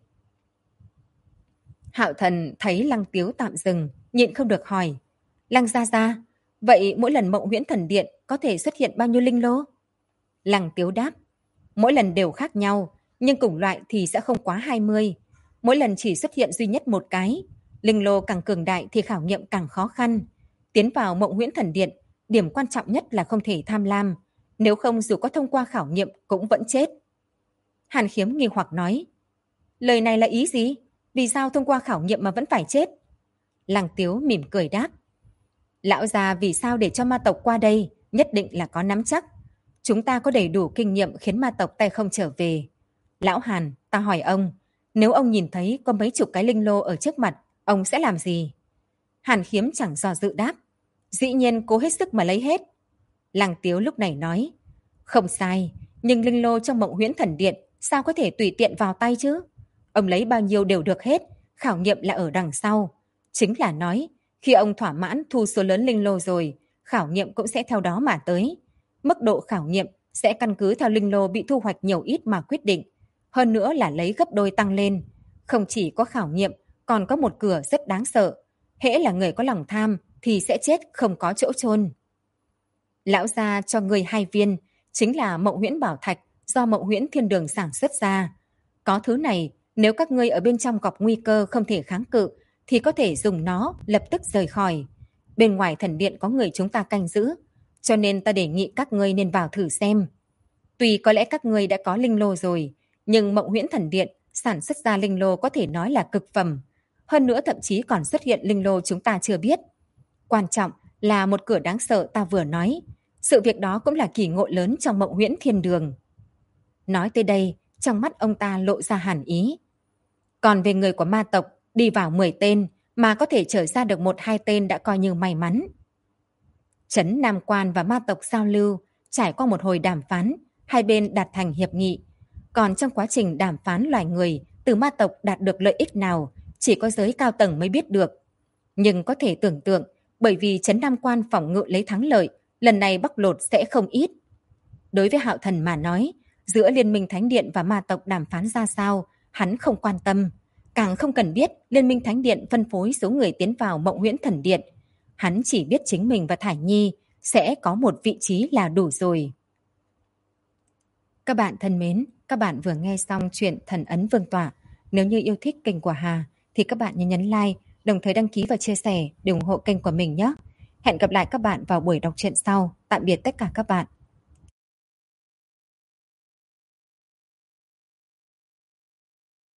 Hạo Thần thấy Lăng Tiếu tạm dừng, nhịn không được hỏi. Lăng gia gia, vậy mỗi lần Mộng Huyễn Thần Điện có thể xuất hiện bao nhiêu linh lô? Lăng Tiếu đáp. Mỗi lần đều khác nhau, nhưng cùng loại thì sẽ không quá 20. Mỗi lần chỉ xuất hiện duy nhất một cái. Linh lô càng cường đại thì khảo nghiệm càng khó khăn. Tiến vào Mộng Huyễn Thần Điện, điểm quan trọng nhất là không thể tham lam. Nếu không dù có thông qua khảo nghiệm cũng vẫn chết. Hàn Khiếm nghi hoặc nói. Lời này là ý gì? Vì sao thông qua khảo nghiệm mà vẫn phải chết? Lăng Tiếu mỉm cười đáp. Lão già vì sao để cho ma tộc qua đây, nhất định là có nắm chắc. Chúng ta có đầy đủ kinh nghiệm khiến ma tộc tay không trở về. Lão Hàn, ta hỏi ông, nếu ông nhìn thấy có mấy chục cái linh lô ở trước mặt, ông sẽ làm gì? Hàn Khiếm chẳng dò dự đáp. Dĩ nhiên cố hết sức mà lấy hết. Lăng Tiếu lúc này nói. Không sai, nhưng linh lô trong Mộng Huyễn Thần Điện sao có thể tùy tiện vào tay chứ? Ông lấy bao nhiêu đều được hết, khảo nghiệm là ở đằng sau. Chính là nói, khi ông thỏa mãn thu số lớn linh lô rồi, khảo nghiệm cũng sẽ theo đó mà tới. Mức độ khảo nghiệm sẽ căn cứ theo linh lô bị thu hoạch nhiều ít mà quyết định. Hơn nữa là lấy gấp đôi tăng lên. Không chỉ có khảo nghiệm, còn có một cửa rất đáng sợ. Hễ là người có lòng tham thì sẽ chết không có chỗ chôn. Lão gia cho người 2 viên, chính là Mộng Huyễn Bảo Thạch do Mộng Huyễn Thiên Đường sản xuất ra. Có thứ này, nếu các ngươi ở bên trong gặp nguy cơ không thể kháng cự, thì có thể dùng nó lập tức rời khỏi. Bên ngoài thần điện có người chúng ta canh giữ, cho nên ta đề nghị các ngươi nên vào thử xem. Tuy có lẽ các ngươi đã có linh lô rồi, nhưng Mộng Huyễn Thần Điện sản xuất ra linh lô có thể nói là cực phẩm. Hơn nữa thậm chí còn xuất hiện linh lô chúng ta chưa biết. Quan trọng là một cửa đáng sợ ta vừa nói. Sự việc đó cũng là kỳ ngộ lớn trong Mộng Huyễn Thiên Đường. Nói tới đây, trong mắt ông ta lộ ra hàn ý. Còn về người của ma tộc, đi vào 10 tên mà có thể trở ra được 1-2 tên đã coi như may mắn. Trấn Nam Quan và ma tộc giao lưu, trải qua một hồi đàm phán, hai bên đạt thành hiệp nghị. Còn trong quá trình đàm phán loài người từ ma tộc đạt được lợi ích nào, chỉ có giới cao tầng mới biết được. Nhưng có thể tưởng tượng, bởi vì Trấn Nam Quan phỏng ngự lấy thắng lợi, lần này bóc lột sẽ không ít. Đối với Hạo Thần mà nói, giữa Liên minh Thánh Điện và ma tộc đàm phán ra sao, hắn không quan tâm. Càng không cần biết Liên minh Thánh Điện phân phối số người tiến vào Mộng Huyễn Thần Điện. Hắn chỉ biết chính mình và Thải Nhi sẽ có một vị trí là đủ rồi. Các bạn thân mến, các bạn vừa nghe xong chuyện Thần Ấn Vương Tọa. Nếu như yêu thích kênh của Hà thì các bạn nhấn like, đồng thời đăng ký và chia sẻ để ủng hộ kênh của mình nhé. Hẹn gặp lại các bạn vào buổi đọc truyện sau. Tạm biệt tất cả các bạn.